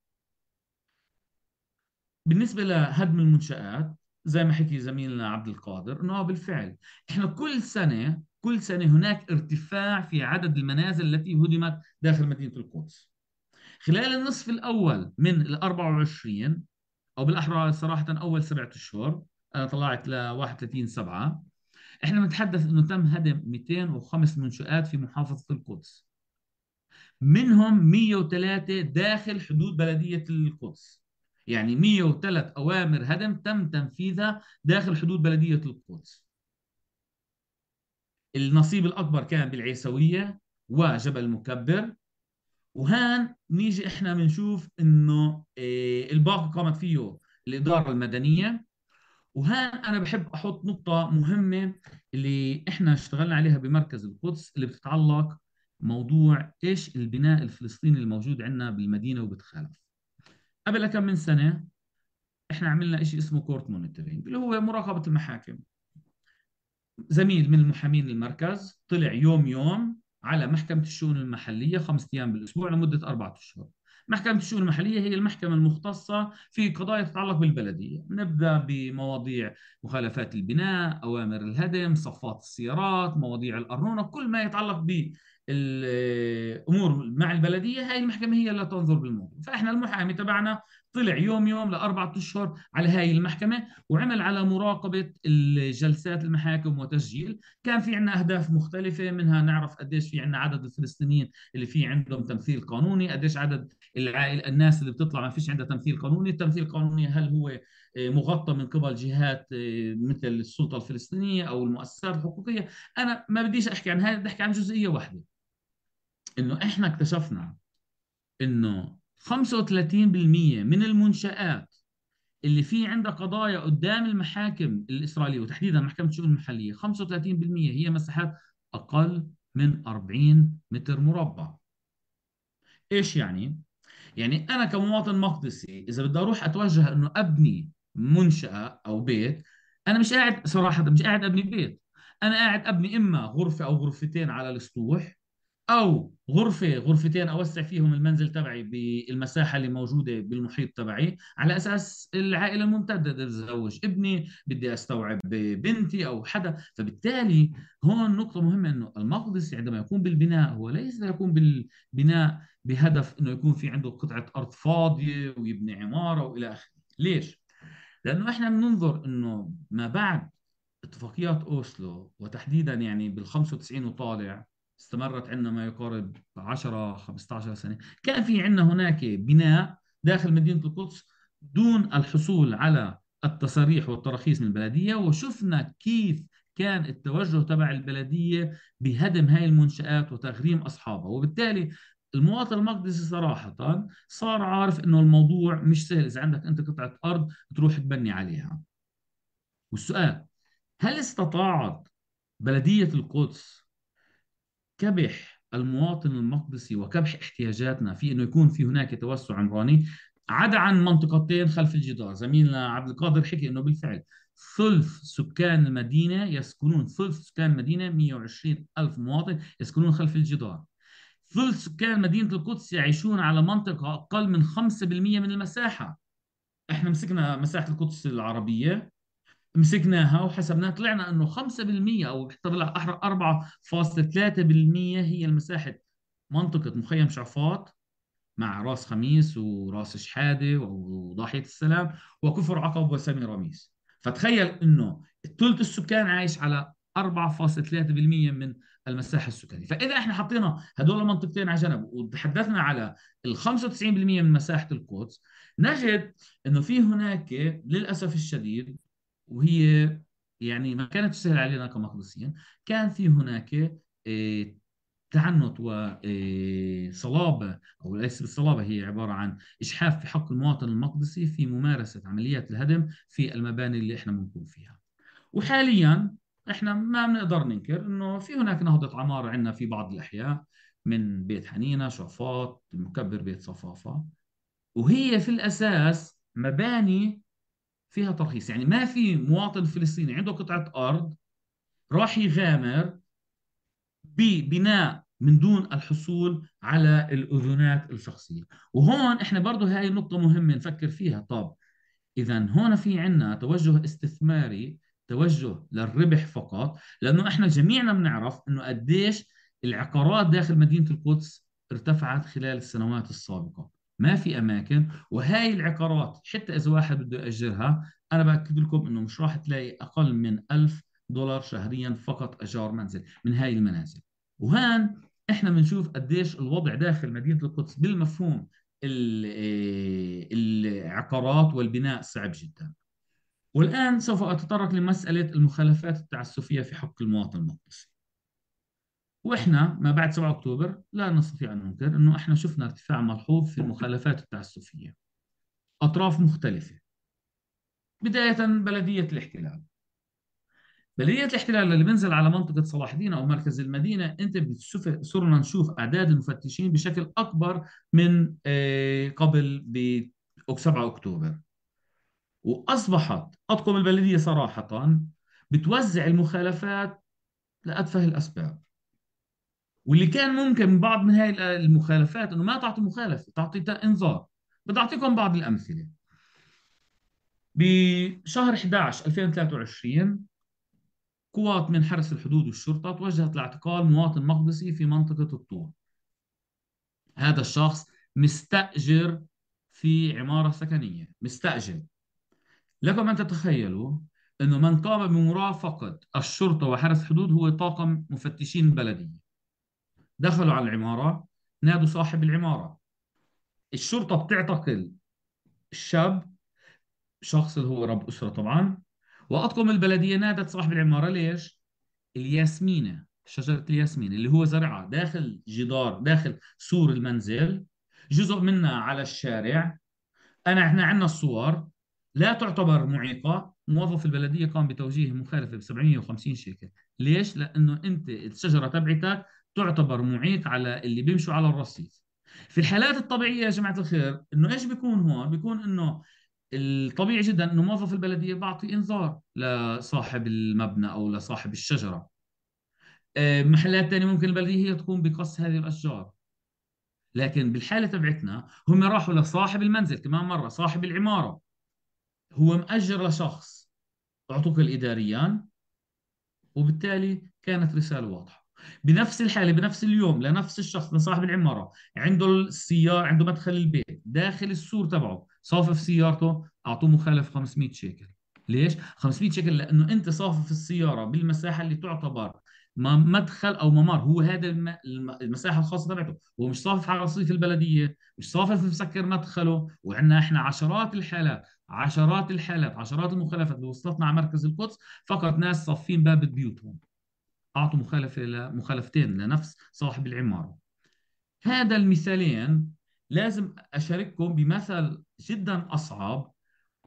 بالنسبه لهدم المنشآت زي ما حكي زميلنا عبد القادر انه بالفعل احنا كل سنه كل سنه هناك ارتفاع في عدد المنازل التي هدمت داخل مدينه القدس. خلال النصف الاول من ال أربعة وعشرين، او بالاحرى صراحه اول سبعة اشهر، انا طلعت ل واحد وثلاثين سبعة، احنا بنتحدث انه تم هدم مئتين وخمس منشآت في محافظة القدس، منهم مئة وثلاثة داخل حدود بلدية القدس. يعني مئة وثلاث أوامر هدم تم تنفيذها داخل حدود بلدية القدس. النصيب الأكبر كان بالعيسوية وجبل المكبر، وهان نيجي احنا بنشوف انه إيه الباقي قامت فيه الإدارة المدنية. وهان أنا بحب أحط نقطة مهمة اللي إحنا اشتغلنا عليها بمركز القدس، اللي بتتعلق موضوع إيش البناء الفلسطيني الموجود عندنا بالمدينة وبتخالف. قبل كم من سنة إحنا عملنا إشي اسمه كورت مونيتورينج، اللي هو مراقبة المحاكم. زميل من المحامين المركز طلع يوم يوم على محكمة الشؤون المحلية خمسة أيام بالأسبوع لمدة أربعة أشهر. محكمة الشؤون المحلية هي المحكمة المختصة في قضايا تتعلق بالبلدية. نبدأ بمواضيع مخالفات البناء، أوامر الهدم، صفات السيارات، مواضيع الأرنونة، كل ما يتعلق بالأمور مع البلدية هاي المحكمة هي اللي تنظر بالموضوع. فإحنا المحامي تبعنا طلع يوم يوم لأربعة أشهر على هاي المحكمة، وعمل على مراقبة الجلسات المحاكم وتسجيل. كان في عندنا أهداف مختلفة، منها نعرف قديش في عندنا عدد الفلسطينيين اللي في عندهم تمثيل قانوني، قديش عدد العائل الناس اللي بتطلع ما فيش عندها تمثيل قانوني. التمثيل القانوني هل هو مغطى من قبل جهات مثل السلطة الفلسطينية أو المؤسسات الحقوقية؟ أنا ما بديش أحكي عن هذا، بدي أحكي عن جزئية واحدة، إنه إحنا اكتشفنا إنه خمسة وثلاثين بالمئة من المنشآت اللي في عندها قضايا قدام المحاكم الإسرائيلية وتحديدا محكمة الشؤون المحلية، خمسة وثلاثين بالمئة هي مساحات أقل من أربعين متر مربع. إيش يعني؟ يعني أنا كمواطن مقدسي إذا بدي أروح أتوجه إنه أبني منشأة أو بيت، أنا مش قاعد صراحة مش قاعد أبني بيت، أنا قاعد أبني إما غرفة أو غرفتين على السطوح، او غرفه غرفتين اوسع فيهم المنزل تبعي بالمساحه اللي موجوده بالمحيط تبعي، على اساس العائله الممتده، بدي اتزوج ابني، بدي استوعب بنتي او حدا. فبالتالي هون نقطه مهمه، انه المقدسي عندما يكون بالبناء هو ليس يكون بالبناء بهدف انه يكون في عنده قطعه ارض فاضيه ويبني عماره والى اخره. ليش؟ لانه احنا بننظر انه ما بعد اتفاقيات اوسلو، وتحديدا يعني بال خمسة وتسعين وطالع، استمرت عندنا ما يقارب عشرة خمسة عشر سنة، كان في عندنا هناك بناء داخل مدينة القدس دون الحصول على التصاريح والتراخيص من البلدية، وشفنا كيف كان التوجه تبع البلدية بهدم هاي المنشآت وتغريم أصحابها. وبالتالي المواطن المقدسي صراحة صار عارف إنه الموضوع مش سهل إذا عندك أنت قطعة أرض تروح تبني عليها. والسؤال: هل استطاعت بلدية القدس كبح المواطن المقدسي وكبح احتياجاتنا في انه يكون في هناك توسع عمراني، عدا عن منطقتين خلف الجدار؟ زميلنا عبد القادر حكي انه بالفعل ثلث سكان المدينه يسكنون ثلث سكان المدينه مئة وعشرين ألف مواطن يسكنون خلف الجدار. ثلث سكان مدينه القدس يعيشون على منطقه اقل من خمسة بالمئة من المساحه. احنا مسكنا مساحه القدس العربيه، مسكناها وحسبناها، طلعنا انه خمسة بالمئة او بيحتضر أربعة فاصلة ثلاثة بالمئة هي المساحه منطقه مخيم شعفاط مع راس خميس وراس شحاده وضاحيه السلام وكفر عقب وسامي رميس. فتخيل انه ثلث السكان عايش على أربعة فاصلة ثلاثة بالمئة من المساحه السكانيه. فاذا احنا حطينا هدول المنطقتين على جنب وتحدثنا على ال خمسة وتسعين بالمئة من مساحه القدس، نجد انه في هناك للاسف الشديد، وهي يعني ما كانت تسهل علينا كمقدسيين، كان في هناك آه، تعنت وصلابة، أو ليس بالصلابة، هي عبارة عن إجحاف في حق المواطن المقدسي في ممارسة عمليات الهدم في المباني اللي إحنا بنكون فيها. وحاليا إحنا ما بنقدر ننكر إنه في هناك نهضة عمارة عندنا في بعض الأحياء، من بيت حنينة، شعفاط، المكبر، بيت صفافة، وهي في الأساس مباني فيها ترخيص. يعني ما في مواطن فلسطيني عنده قطعة أرض راح يغامر ببناء من دون الحصول على الأذونات الشخصية. وهون إحنا برضو هاي النقطة مهمة نفكر فيها. طب إذا هون في عنا توجه استثماري، توجه للربح فقط، لأنه إحنا جميعنا بنعرف إنه قديش العقارات داخل مدينة القدس ارتفعت خلال السنوات السابقة. ما في أماكن، وهاي العقارات حتى إذا واحد بده يأجرها، أنا بأكد لكم إنه مش راح تلاقي أقل من ألف دولار شهريا فقط إيجار منزل من هاي المنازل. وهان إحنا بنشوف قديش الوضع داخل مدينة القدس بالمفهوم العقارات والبناء صعب جدا. والآن سوف أتطرق لمسألة المخالفات التعسفية في حق المواطن المقدسي. وإحنا ما بعد سبعة أكتوبر لا نستطيع أن ننكر أنه إحنا شفنا ارتفاع ملحوظ في المخالفات التعسفية، أطراف مختلفة، بداية بلدية الاحتلال. بلدية الاحتلال اللي بنزل على منطقة صلاح الدين أو مركز المدينة، أنت بتشوف، صرنا نشوف أعداد المفتشين بشكل أكبر من آه، قبل ب سبعة أكتوبر. وأصبحت أطقم البلدية صراحة بتوزع المخالفات لأتفه الأسباب. واللي كان ممكن من بعض من هاي المخالفات إنه ما تعطي مخالفة، تعطي إنذار. بدي أعطيكم بعض الأمثلة. بشهر أحد عشر ألفين وثلاثة وعشرين قوات من حرس الحدود والشرطة توجهت لاعتقال مواطن مقدسي في منطقة الطور. هذا الشخص مستأجر في عمارة سكنية، مستأجر. لكم أن تتخيلوا أنه من قام بمرافقة الشرطة وحرس الحدود هو طاقم مفتشين البلدية. دخلوا على العمارة، نادوا صاحب العمارة، الشرطة بتعتقل الشاب، شخص اللي هو رب أسرة طبعا، وأطقم البلدية نادت صاحب العمارة. ليش؟ الياسمينة، شجرة الياسمين اللي هو زرعها داخل جدار، داخل سور المنزل، جزء منها على الشارع. أنا إحنا عندنا الصور، لا تعتبر معيقة. موظف البلدية قام بتوجيه مخالفة ب سبعمئة وخمسين شيكل. ليش؟ لأنه أنت الشجرة تبعتك تعتبر معيق على اللي بيمشوا على الرصيف. في الحالات الطبيعية يا جماعة الخير، إنه إيش بيكون هون؟ بيكون إنه الطبيعي جدا إنه موظف البلدية بعطي إنذار لصاحب المبنى أو لصاحب الشجرة. آه، محلات تانية ممكن البلدية هي تقوم بقص هذه الأشجار. لكن بالحالة تبعتنا هم راحوا لصاحب المنزل، كمان مرة صاحب العمارة هو مأجر لشخص اعتقل إداريا، وبالتالي كانت رسالة واضحة. بنفس الحالة بنفس اليوم لنفس الشخص لصاحب العمارة عنده السيارة، عنده مدخل البيت داخل السور تبعه، صافف سيارته، أعطوه مخالف خمسمئة شيكل. ليش؟ خمسمئة شيكل لأنه أنت صافف السيارة بالمساحة اللي تعتبر مدخل أو ممر، هو هذا الم... المساحة الخاصة تبعته. هو مش صافف على رصيف البلدية، مش صافف مسكر مدخله. وعندنا إحنا عشرات الحالات، عشرات الحالات عشرات المخالفات اللي وصلتنا على مركز القدس، فقط ناس صافين باب بيوتهم، أعطوا مخالفة مخالفتين لنفس صاحب العمارة. هذا المثالين لازم أشارككم بمثل جدا أصعب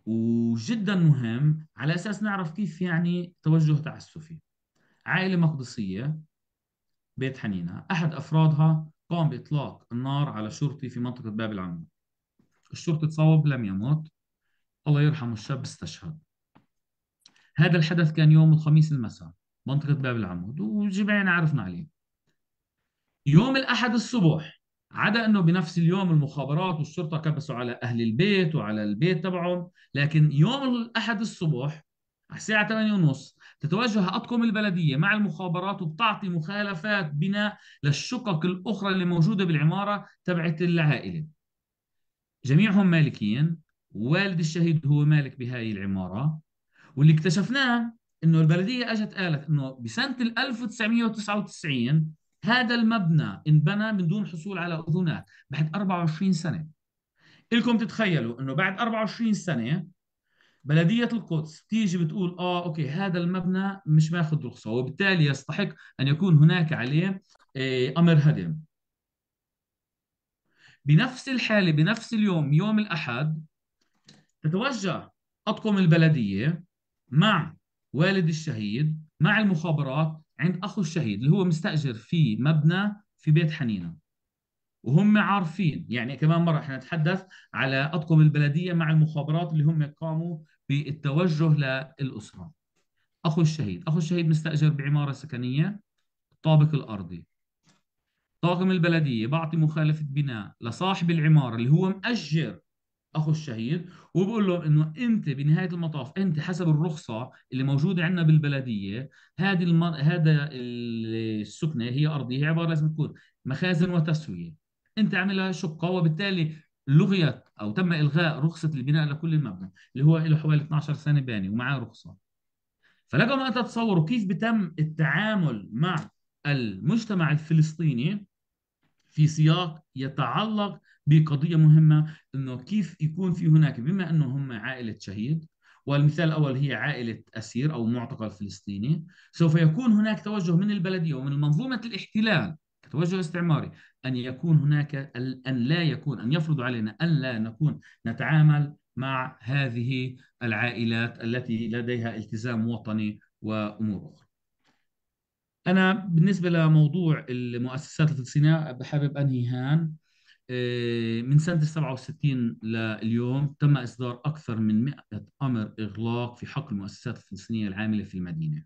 وجدا مهم على أساس نعرف كيف يعني توجه تعسفي. عائلة مقدسية بيت حنينة، أحد أفرادها قام بإطلاق النار على شرطي في منطقة باب العمود. الشرطي تصوب لم يمت، الله يرحمه الشاب استشهد. هذا الحدث كان يوم الخميس المساء منطقة باب العمود، وجميعنا عرفنا عليه. يوم الأحد الصبح، عدا أنه بنفس اليوم المخابرات والشرطة كبسوا على أهل البيت وعلى البيت تبعهم، لكن يوم الأحد الصبح على الساعة ثمانية ونص تتوجه أطقم البلدية مع المخابرات وبتعطي مخالفات بناء للشقق الأخرى اللي موجودة بالعمارة تبعت العائلة. جميعهم مالكين، والد الشهيد هو مالك بهاي العمارة. واللي اكتشفناه انه البلديه اجت قالت انه بسنه ألف وتسعمئة وتسعة وتسعين هذا المبنى انبنى من دون حصول على اذونات بعد أربعة وعشرين سنه. لكم تتخيلوا انه بعد أربعة وعشرين سنه بلديه القدس تيجي بتقول اه اوكي هذا المبنى مش ماخذ رخصه وبالتالي يستحق ان يكون هناك عليه آه، امر هدم. بنفس الحاله بنفس اليوم يوم الاحد تتوجه أطقم البلدية مع والد الشهيد مع المخابرات عند أخو الشهيد اللي هو مستأجر في مبنى في بيت حنينة، وهم عارفين. يعني كمان مرة احنا نتحدث على أطقم البلدية مع المخابرات اللي هم قاموا بالتوجه للأسرة. أخو الشهيد أخو الشهيد مستأجر بعمارة سكنية الطابق الأرضي. طاقم البلدية بعطي مخالفة بناء لصاحب العمارة اللي هو مأجر اخو الشهيد، وبقول لهم انه انت بنهايه المطاف انت حسب الرخصه اللي موجوده عندنا بالبلديه هذه الم... هذا السكنه هي ارضيه، هي عباره لازم تكون مخازن وتسويه، انت عاملها شقه وبالتالي لغيت او تم الغاء رخصه البناء لكل المبنى اللي هو له حوالي اثني عشر سنه باني ومعاه رخصه. فلكم ان تتصوروا كيف بتم التعامل مع المجتمع الفلسطيني في سياق يتعلق بقضية مهمة، أنه كيف يكون في هناك بما أنه هم عائلة شهيد، والمثال الأول هي عائلة أسير أو معتقل فلسطيني، سوف يكون هناك توجه من البلدية ومن منظومة الاحتلال كتوجه استعماري أن يكون هناك أن لا يكون أن يفرض علينا أن لا نكون نتعامل مع هذه العائلات التي لديها التزام وطني وأمور أخرى. أنا بالنسبة لموضوع المؤسسات الفلسطينية بحابب أنهي هان. آه، من سنة سبعة وستين لليوم تم إصدار أكثر من مئة أمر إغلاق في حق المؤسسات الفلسطينية العاملة في المدينة،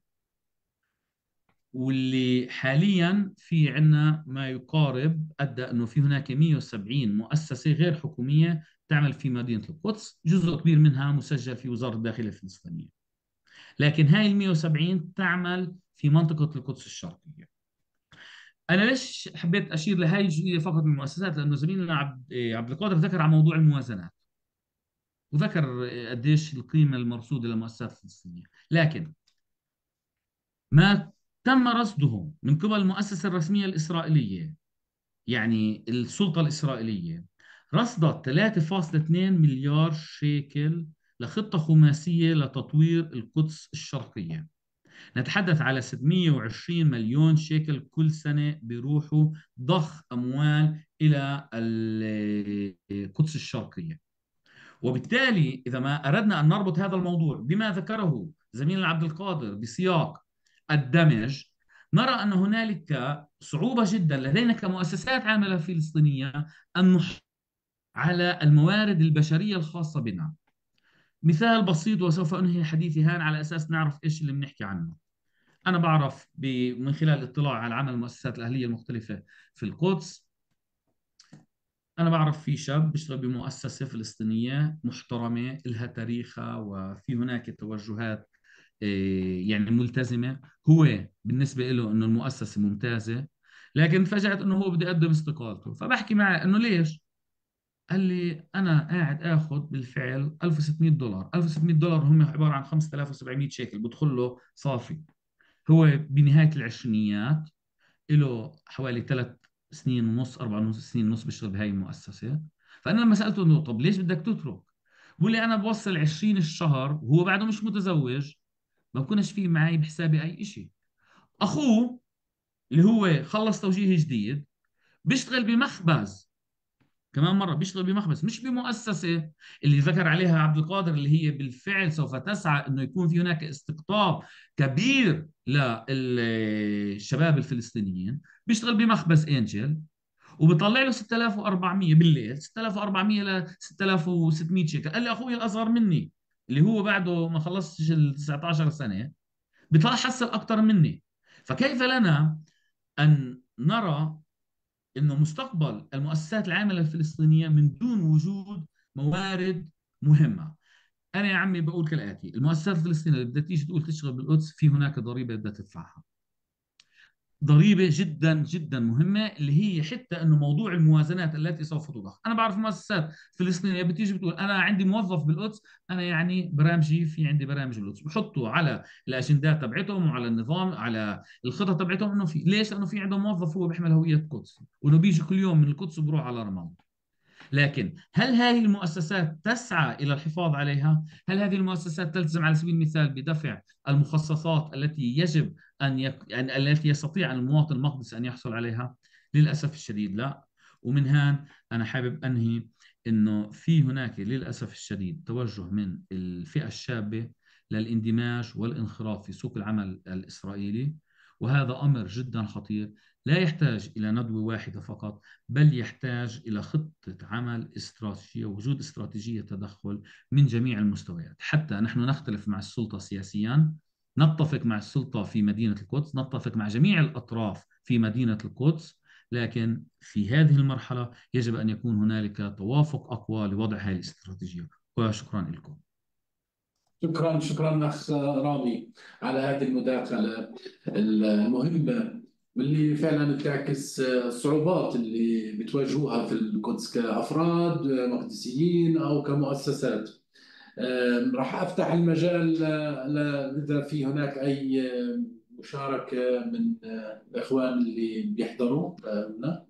واللي حاليا في عنا ما يقارب أدى أنه في هناك مئة وسبعين مؤسسة غير حكومية تعمل في مدينة القدس، جزء كبير منها مسجل في وزارة الداخلية الفلسطينية، لكن هاي ال مئة وسبعين تعمل في منطقة القدس الشرقية. انا ليش حبيت اشير لهي الجزئيه فقط من المؤسسات؟ لانه زميلنا عبد إيه، عبد القادر ذكر عن موضوع الموازنات وذكر إيه، قديش القيمه المرصوده للمؤسسات الفلسطينيه، لكن ما تم رصده من قبل المؤسسه الرسميه الاسرائيليه، يعني السلطه الاسرائيليه، رصدت ثلاثة فاصلة اثنين مليار شيكل لخطه خماسيه لتطوير القدس الشرقيه. نتحدث على ستمئة وعشرين مليون شيكل كل سنة بيروحوا ضخ أموال إلى القدس الشرقية. وبالتالي إذا ما أردنا أن نربط هذا الموضوع بما ذكره زميلنا عبد القادر بسياق الدمج، نرى أن هنالك صعوبة جدا لدينا كمؤسسات عاملة فلسطينية أن نحافظ على الموارد البشرية الخاصة بنا. مثال بسيط وسوف أنهي حديثي هان على أساس نعرف إيش اللي بنحكي عنه. أنا بعرف من خلال الاطلاع على عمل المؤسسات الأهلية المختلفة في القدس، أنا بعرف في شاب بيشتغل بمؤسسة فلسطينية محترمة لها تاريخها وفي هناك توجهات إيه، يعني ملتزمة، هو بالنسبة له إنه المؤسسة ممتازة، لكن فجأة إنه هو بده يقدم استقالته. فبحكي معه إنه ليش؟ قال لي أنا قاعد آخذ بالفعل ألف وستمئة دولار، ألف وستمئة دولار هم عبارة عن خمسة آلاف وسبعمئة شيكل بدخل له صافي. هو بنهاية العشرينيات له حوالي ثلاث سنين ونص أربع ونص سنين ونص بيشتغل بهاي المؤسسة. فأنا لما سألته إنه طب ليش بدك تترك؟ بقول لي أنا بوصل عشرين الشهر وهو بعده مش متزوج، ما بكونش في معي بحسابي أي إشي. أخوه اللي هو خلص توجيه جديد بيشتغل بمخبز كمان مرة بيشتغل بمخبز مش بمؤسسة اللي ذكر عليها عبد القادر، اللي هي بالفعل سوف تسعى أنه يكون في هناك استقطاب كبير للشباب الفلسطينيين. بيشتغل بمخبز إنجل وبيطلع له ستة آلاف وأربعمية بالليل، ستة آلاف وأربعمية ل ستة آلاف وستمية شيكل. قال لي أخوي الأصغر مني اللي هو بعده ما خلصش ال تسعة عشر سنة بيطلع حصل أكثر مني. فكيف لنا أن نرى انه مستقبل المؤسسات العامله الفلسطينيه من دون وجود موارد مهمه؟ انا يا عمي بقول كالاتي: المؤسسات الفلسطينيه اللي بدها تيجي تقول تشتغل بالقدس، في هناك ضريبه بدها تدفعها، ضريبه جدا جدا مهمه، اللي هي حتى انه موضوع الموازنات التي سوف تضخ. انا بعرف مؤسسات فلسطينيه بتيجي بتقول انا عندي موظف بالقدس، انا يعني برامجي في عندي برامج بالقدس، بحطوا على الاجندات تبعتهم وعلى النظام على الخطط تبعتهم انه في. ليش؟ لانه في عندهم موظف هو بيحمل هويه قدس، وانه بيجي كل يوم من القدس وبروح على رمال. لكن هل هذه المؤسسات تسعى إلى الحفاظ عليها؟ هل هذه المؤسسات تلتزم على سبيل المثال بدفع المخصصات التي يجب أن يك... أن التي يستطيع المواطن المقدسي أن يحصل عليها؟ للأسف الشديد لا. ومن هان أنا حابب أنهي أنه في هناك للأسف الشديد توجه من الفئة الشابة للاندماج والانخراط في سوق العمل الإسرائيلي، وهذا أمر جدا خطير لا يحتاج إلى ندوة واحدة فقط، بل يحتاج إلى خطة عمل استراتيجية ووجود استراتيجية تدخل من جميع المستويات، حتى نحن نختلف مع السلطة سياسيا، نتفق مع السلطة في مدينة القدس، نتفق مع جميع الأطراف في مدينة القدس، لكن في هذه المرحلة يجب أن يكون هنالك توافق أقوى لوضع هذه الاستراتيجية. وشكرا لكم. شكرا شكرا أخ رامي على هذه المداخلة المهمة، واللي فعلا بتعكس الصعوبات اللي بتواجهوها في القدس كأفراد مقدسيين أو كمؤسسات. أم، راح أفتح المجال ل- ل- إذا في هناك أي مشاركة من الإخوان اللي بيحضروا معنا.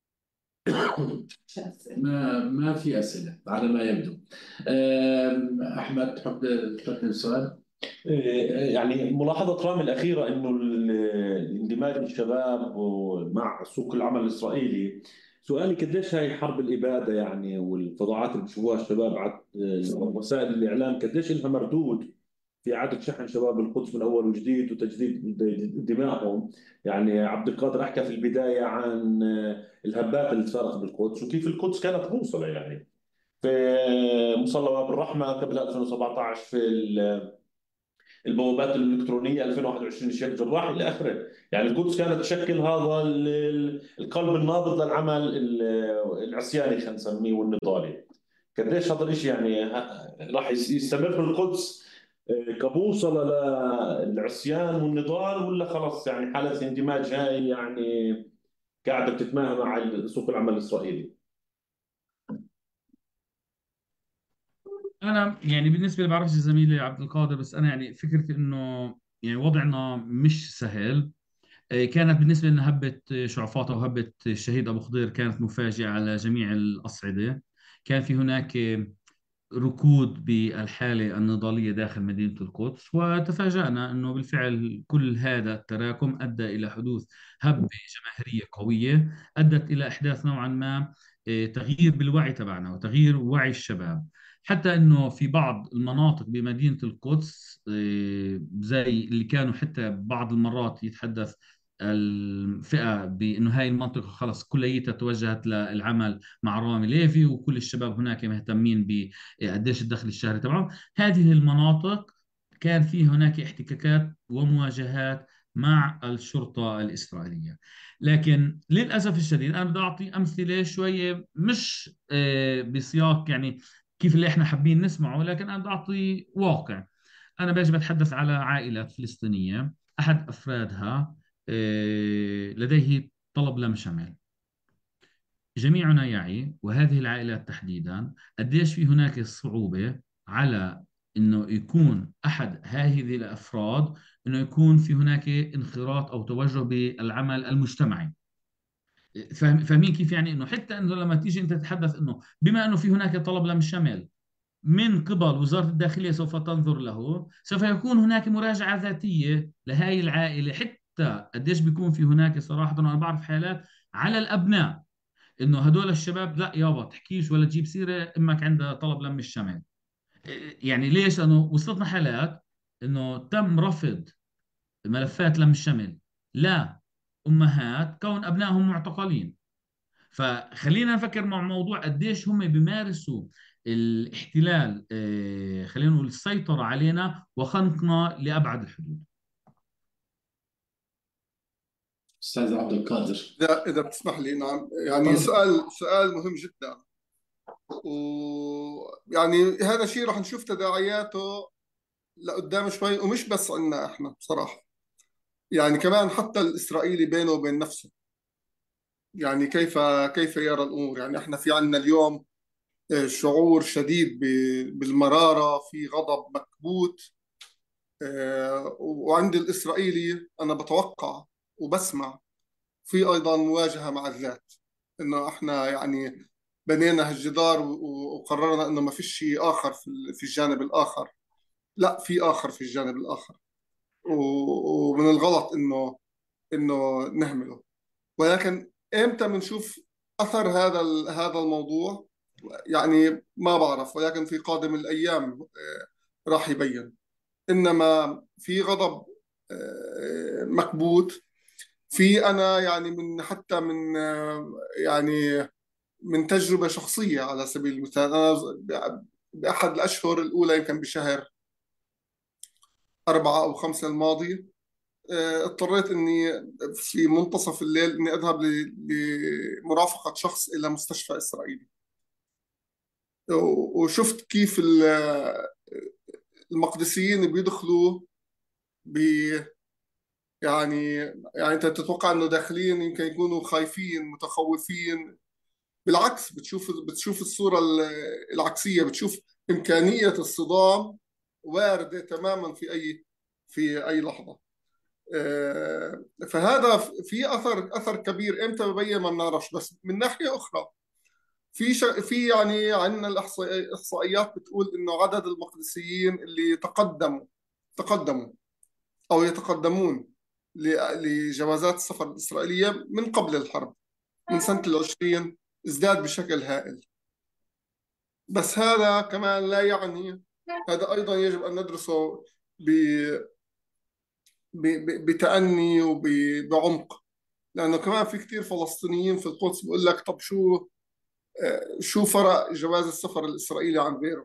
ما ما في أسئلة على ما يبدو. أم، أحمد تحب تقدم السؤال؟ يعني ملاحظة رامي الأخيرة إنه ال- الاندماج الشباب مع سوق العمل الإسرائيلي، سؤالي قديش هاي حرب الإبادة يعني والفظاعات اللي بيشوفوها الشباب على وسائل الإعلام قديش لها مردود في إعادة شحن شباب القدس من أول وجديد وتجديد دمائهم؟ يعني عبد القادر أحكى في البداية عن الهبات اللي صارت بالقدس وكيف القدس كانت بوصلة يعني في مصلى باب الرحمة قبل ألفين وسبعطعش، في البوابات الالكترونيه ألفين وواحد وعشرين الشيخ جراح الى اخره. يعني القدس كانت تشكل هذا ال- ال- القلب النابض للعمل ال- العصياني خلينا نسميه والنضالي. قديش هذا الشيء يعني ه- راح يس- يستمر القدس آه، كبوصله للعصيان والنضال، ولا خلص يعني حاله اندماج هاي يعني قاعده بتتماهى مع سوق العمل الاسرائيلي؟ انا يعني بالنسبه لي بعرفش زميلي عبد القادر، بس انا يعني فكره انه يعني وضعنا مش سهل. آه، كانت بالنسبه لنا هبه شعفاط او هبه الشهيد ابو خضير كانت مفاجئه على جميع الاصعده. كان في هناك ركود بالحالة النضالية داخل مدينة القدس، وتفاجأنا أنه بالفعل كل هذا التراكم أدى إلى حدوث هبة جماهيرية قوية، أدت إلى إحداث نوعا ما آه، تغيير بالوعي تبعنا وتغيير وعي الشباب. حتى أنه في بعض المناطق بمدينة القدس آه، زي اللي كانوا حتى بعض المرات يتحدث الفئة بأنه هاي المنطقة خلص كليتها توجهت للعمل مع رامي ليفي، وكل الشباب هناك مهتمين بقديش الدخل الشهري تبعهم. هذه المناطق كان في هناك احتكاكات ومواجهات مع الشرطة الإسرائيلية. لكن للأسف الشديد أنا بدي أعطي أمثلة شوية مش آه، بسياق يعني كيف اللي إحنا حابين نسمعه، لكن أنا بدي أعطي واقع. أنا باجي بتحدث على عائلة فلسطينية، أحد أفرادها آه، لديه طلب لم شمل. جميعنا يعي، وهذه العائلات تحديدا، قديش في هناك صعوبة على انه يكون احد هذه الافراد انه يكون في هناك انخراط او توجه بالعمل المجتمعي. فاهم- فاهمين كيف؟ يعني انه حتى انه لما تيجي انت تتحدث انه بما انه في هناك طلب لم شمل من قبل وزارة الداخلية سوف تنظر له، سوف يكون هناك مراجعة ذاتية لهذه العائلة. حتى قديش بيكون في هناك صراحة، أنا بعرف حالات على الأبناء إنه هدول الشباب لا يابا تحكيش ولا تجيب سيرة إمك عندها طلب لم الشمال. يعني ليش؟ لأنه وصلتنا حالات إنه تم رفض ملفات لم الشمل لا أمهات كون أبنائهم معتقلين. فخلينا نفكر مع موضوع قديش هم بيمارسوا الاحتلال، آه، خلينا نقول السيطرة علينا وخنقنا لأبعد الحدود. استاذ عبد القادر. إذا إذا بتسمح لي، نعم، يعني تفضل. سؤال سؤال مهم جدا، ويعني هذا شيء راح نشوف تداعياته لقدام شوي، ومش بس عنا احنا بصراحة، يعني كمان حتى الإسرائيلي بينه وبين نفسه، يعني كيف كيف يرى الأمور. يعني احنا في عنا اليوم آه، شعور شديد ب- بالمرارة، في غضب مكبوت، آه، وعند الإسرائيلي أنا بتوقع وبسمع في أيضا مواجهة مع الذات، إنه إحنا يعني بنينا هالجدار و- و- وقررنا إنه ما فيش شيء آخر في ال- في الجانب الآخر. لا، في آخر في الجانب الآخر، و- ومن الغلط إنه إنه نهمله. ولكن إمتى بنشوف أثر هذا ال- هذا الموضوع؟ يعني ما بعرف، ولكن في قادم الأيام آه، راح يبين. إنما في غضب آه، مكبوت. في أنا يعني من حتى من آه، يعني من تجربة شخصية على سبيل المثال، أنا ب- بأحد الأشهر الأولى، يمكن بشهر أربعة أو خمسة الماضي، آه، اضطريت إني في منتصف الليل إني أذهب ل- لمرافقة شخص إلى مستشفى إسرائيلي، و- وشفت كيف ال- المقدسيين بيدخلوا ب يعني يعني أنت تتوقع إنه داخلين يمكن يكونوا خايفين متخوفين. بالعكس، بتشوف بتشوف الصورة ال- العكسية، بتشوف إمكانية الصدام واردة تماما في أي في أي لحظة. آه، فهذا في أثر أثر كبير. إمتى ببين ما بنعرفش، بس من ناحية أخرى في ش... في يعني عندنا الإحصائيات بتقول إنه عدد المقدسيين اللي تقدموا تقدموا أو يتقدمون ل- لجوازات السفر الإسرائيلية من قبل الحرب، من سنة العشرين، ازداد بشكل هائل. بس هذا كمان لا يعني، هذا أيضا يجب أن ندرسه ب... ب... ب- بتأني وبعمق، لأنه كمان في كتير فلسطينيين في القدس بيقول لك طب شو آه، شو فرق جواز السفر الإسرائيلي عن غيره.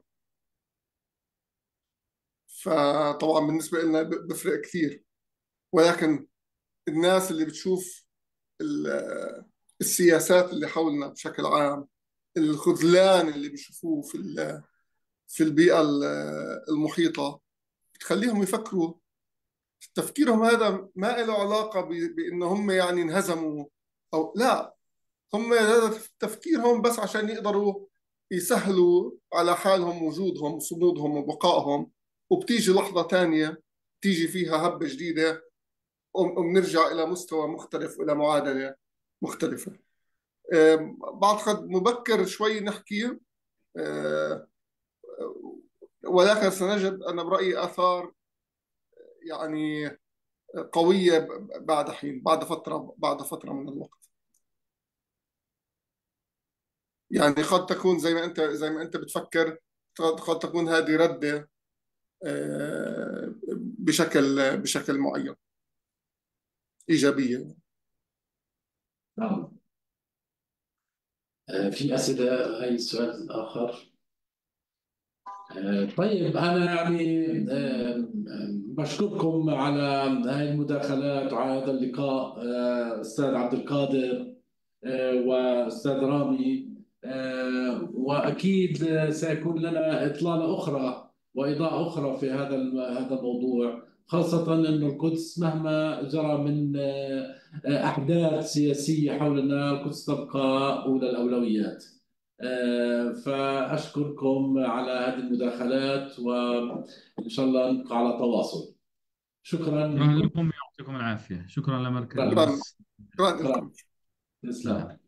فطبعا بالنسبة لنا ب- بفرق كثير، ولكن الناس اللي بتشوف ال- السياسات اللي حولنا بشكل عام، الخذلان اللي بيشوفوه في ال- في البيئة ال- المحيطة، بتخليهم يفكروا. تفكيرهم هذا ما له علاقة ب- بأن هم يعني انهزموا أو لا، هم هذا تفكيرهم بس عشان يقدروا يسهلوا على حالهم وجودهم وصمودهم وبقائهم. وبتيجي لحظة تانية تيجي فيها هبة جديدة، وبنرجع إلى مستوى مختلف وإلى معادلة مختلفة. أم، بعتقد مبكر شوي نحكي، أه، ولكن سنجد أنا برأيي آثار يعني قوية ب- بعد حين، بعد فترة بعد فترة من الوقت. يعني قد تكون زي ما أنت زي ما أنت بتفكر، قد قد تكون هذه ردة أه، بشكل بشكل معين إيجابية. نعم. آه، في أسئلة؟ هاي السؤال الآخر. آه، طيب أنا يعني آه، آه، بشكركم على هاي المداخلات وعلى هذا اللقاء، آه، أستاذ عبد القادر آه، وأستاذ رامي. آه، وأكيد سيكون لنا إطلالة أخرى وإضاءة أخرى في هذا هذا الموضوع، خاصة أن القدس مهما جرى من آه، آه، أحداث سياسية حولنا، القدس تبقى أولى الأولويات. آه، فأشكركم على هذه المداخلات، وإن شاء الله نبقى على تواصل. شكرا شكرا لكم. لكم، يعطيكم العافية. شكرا شكرا. لمركز. شكرا شكرا. لكم. تسلم.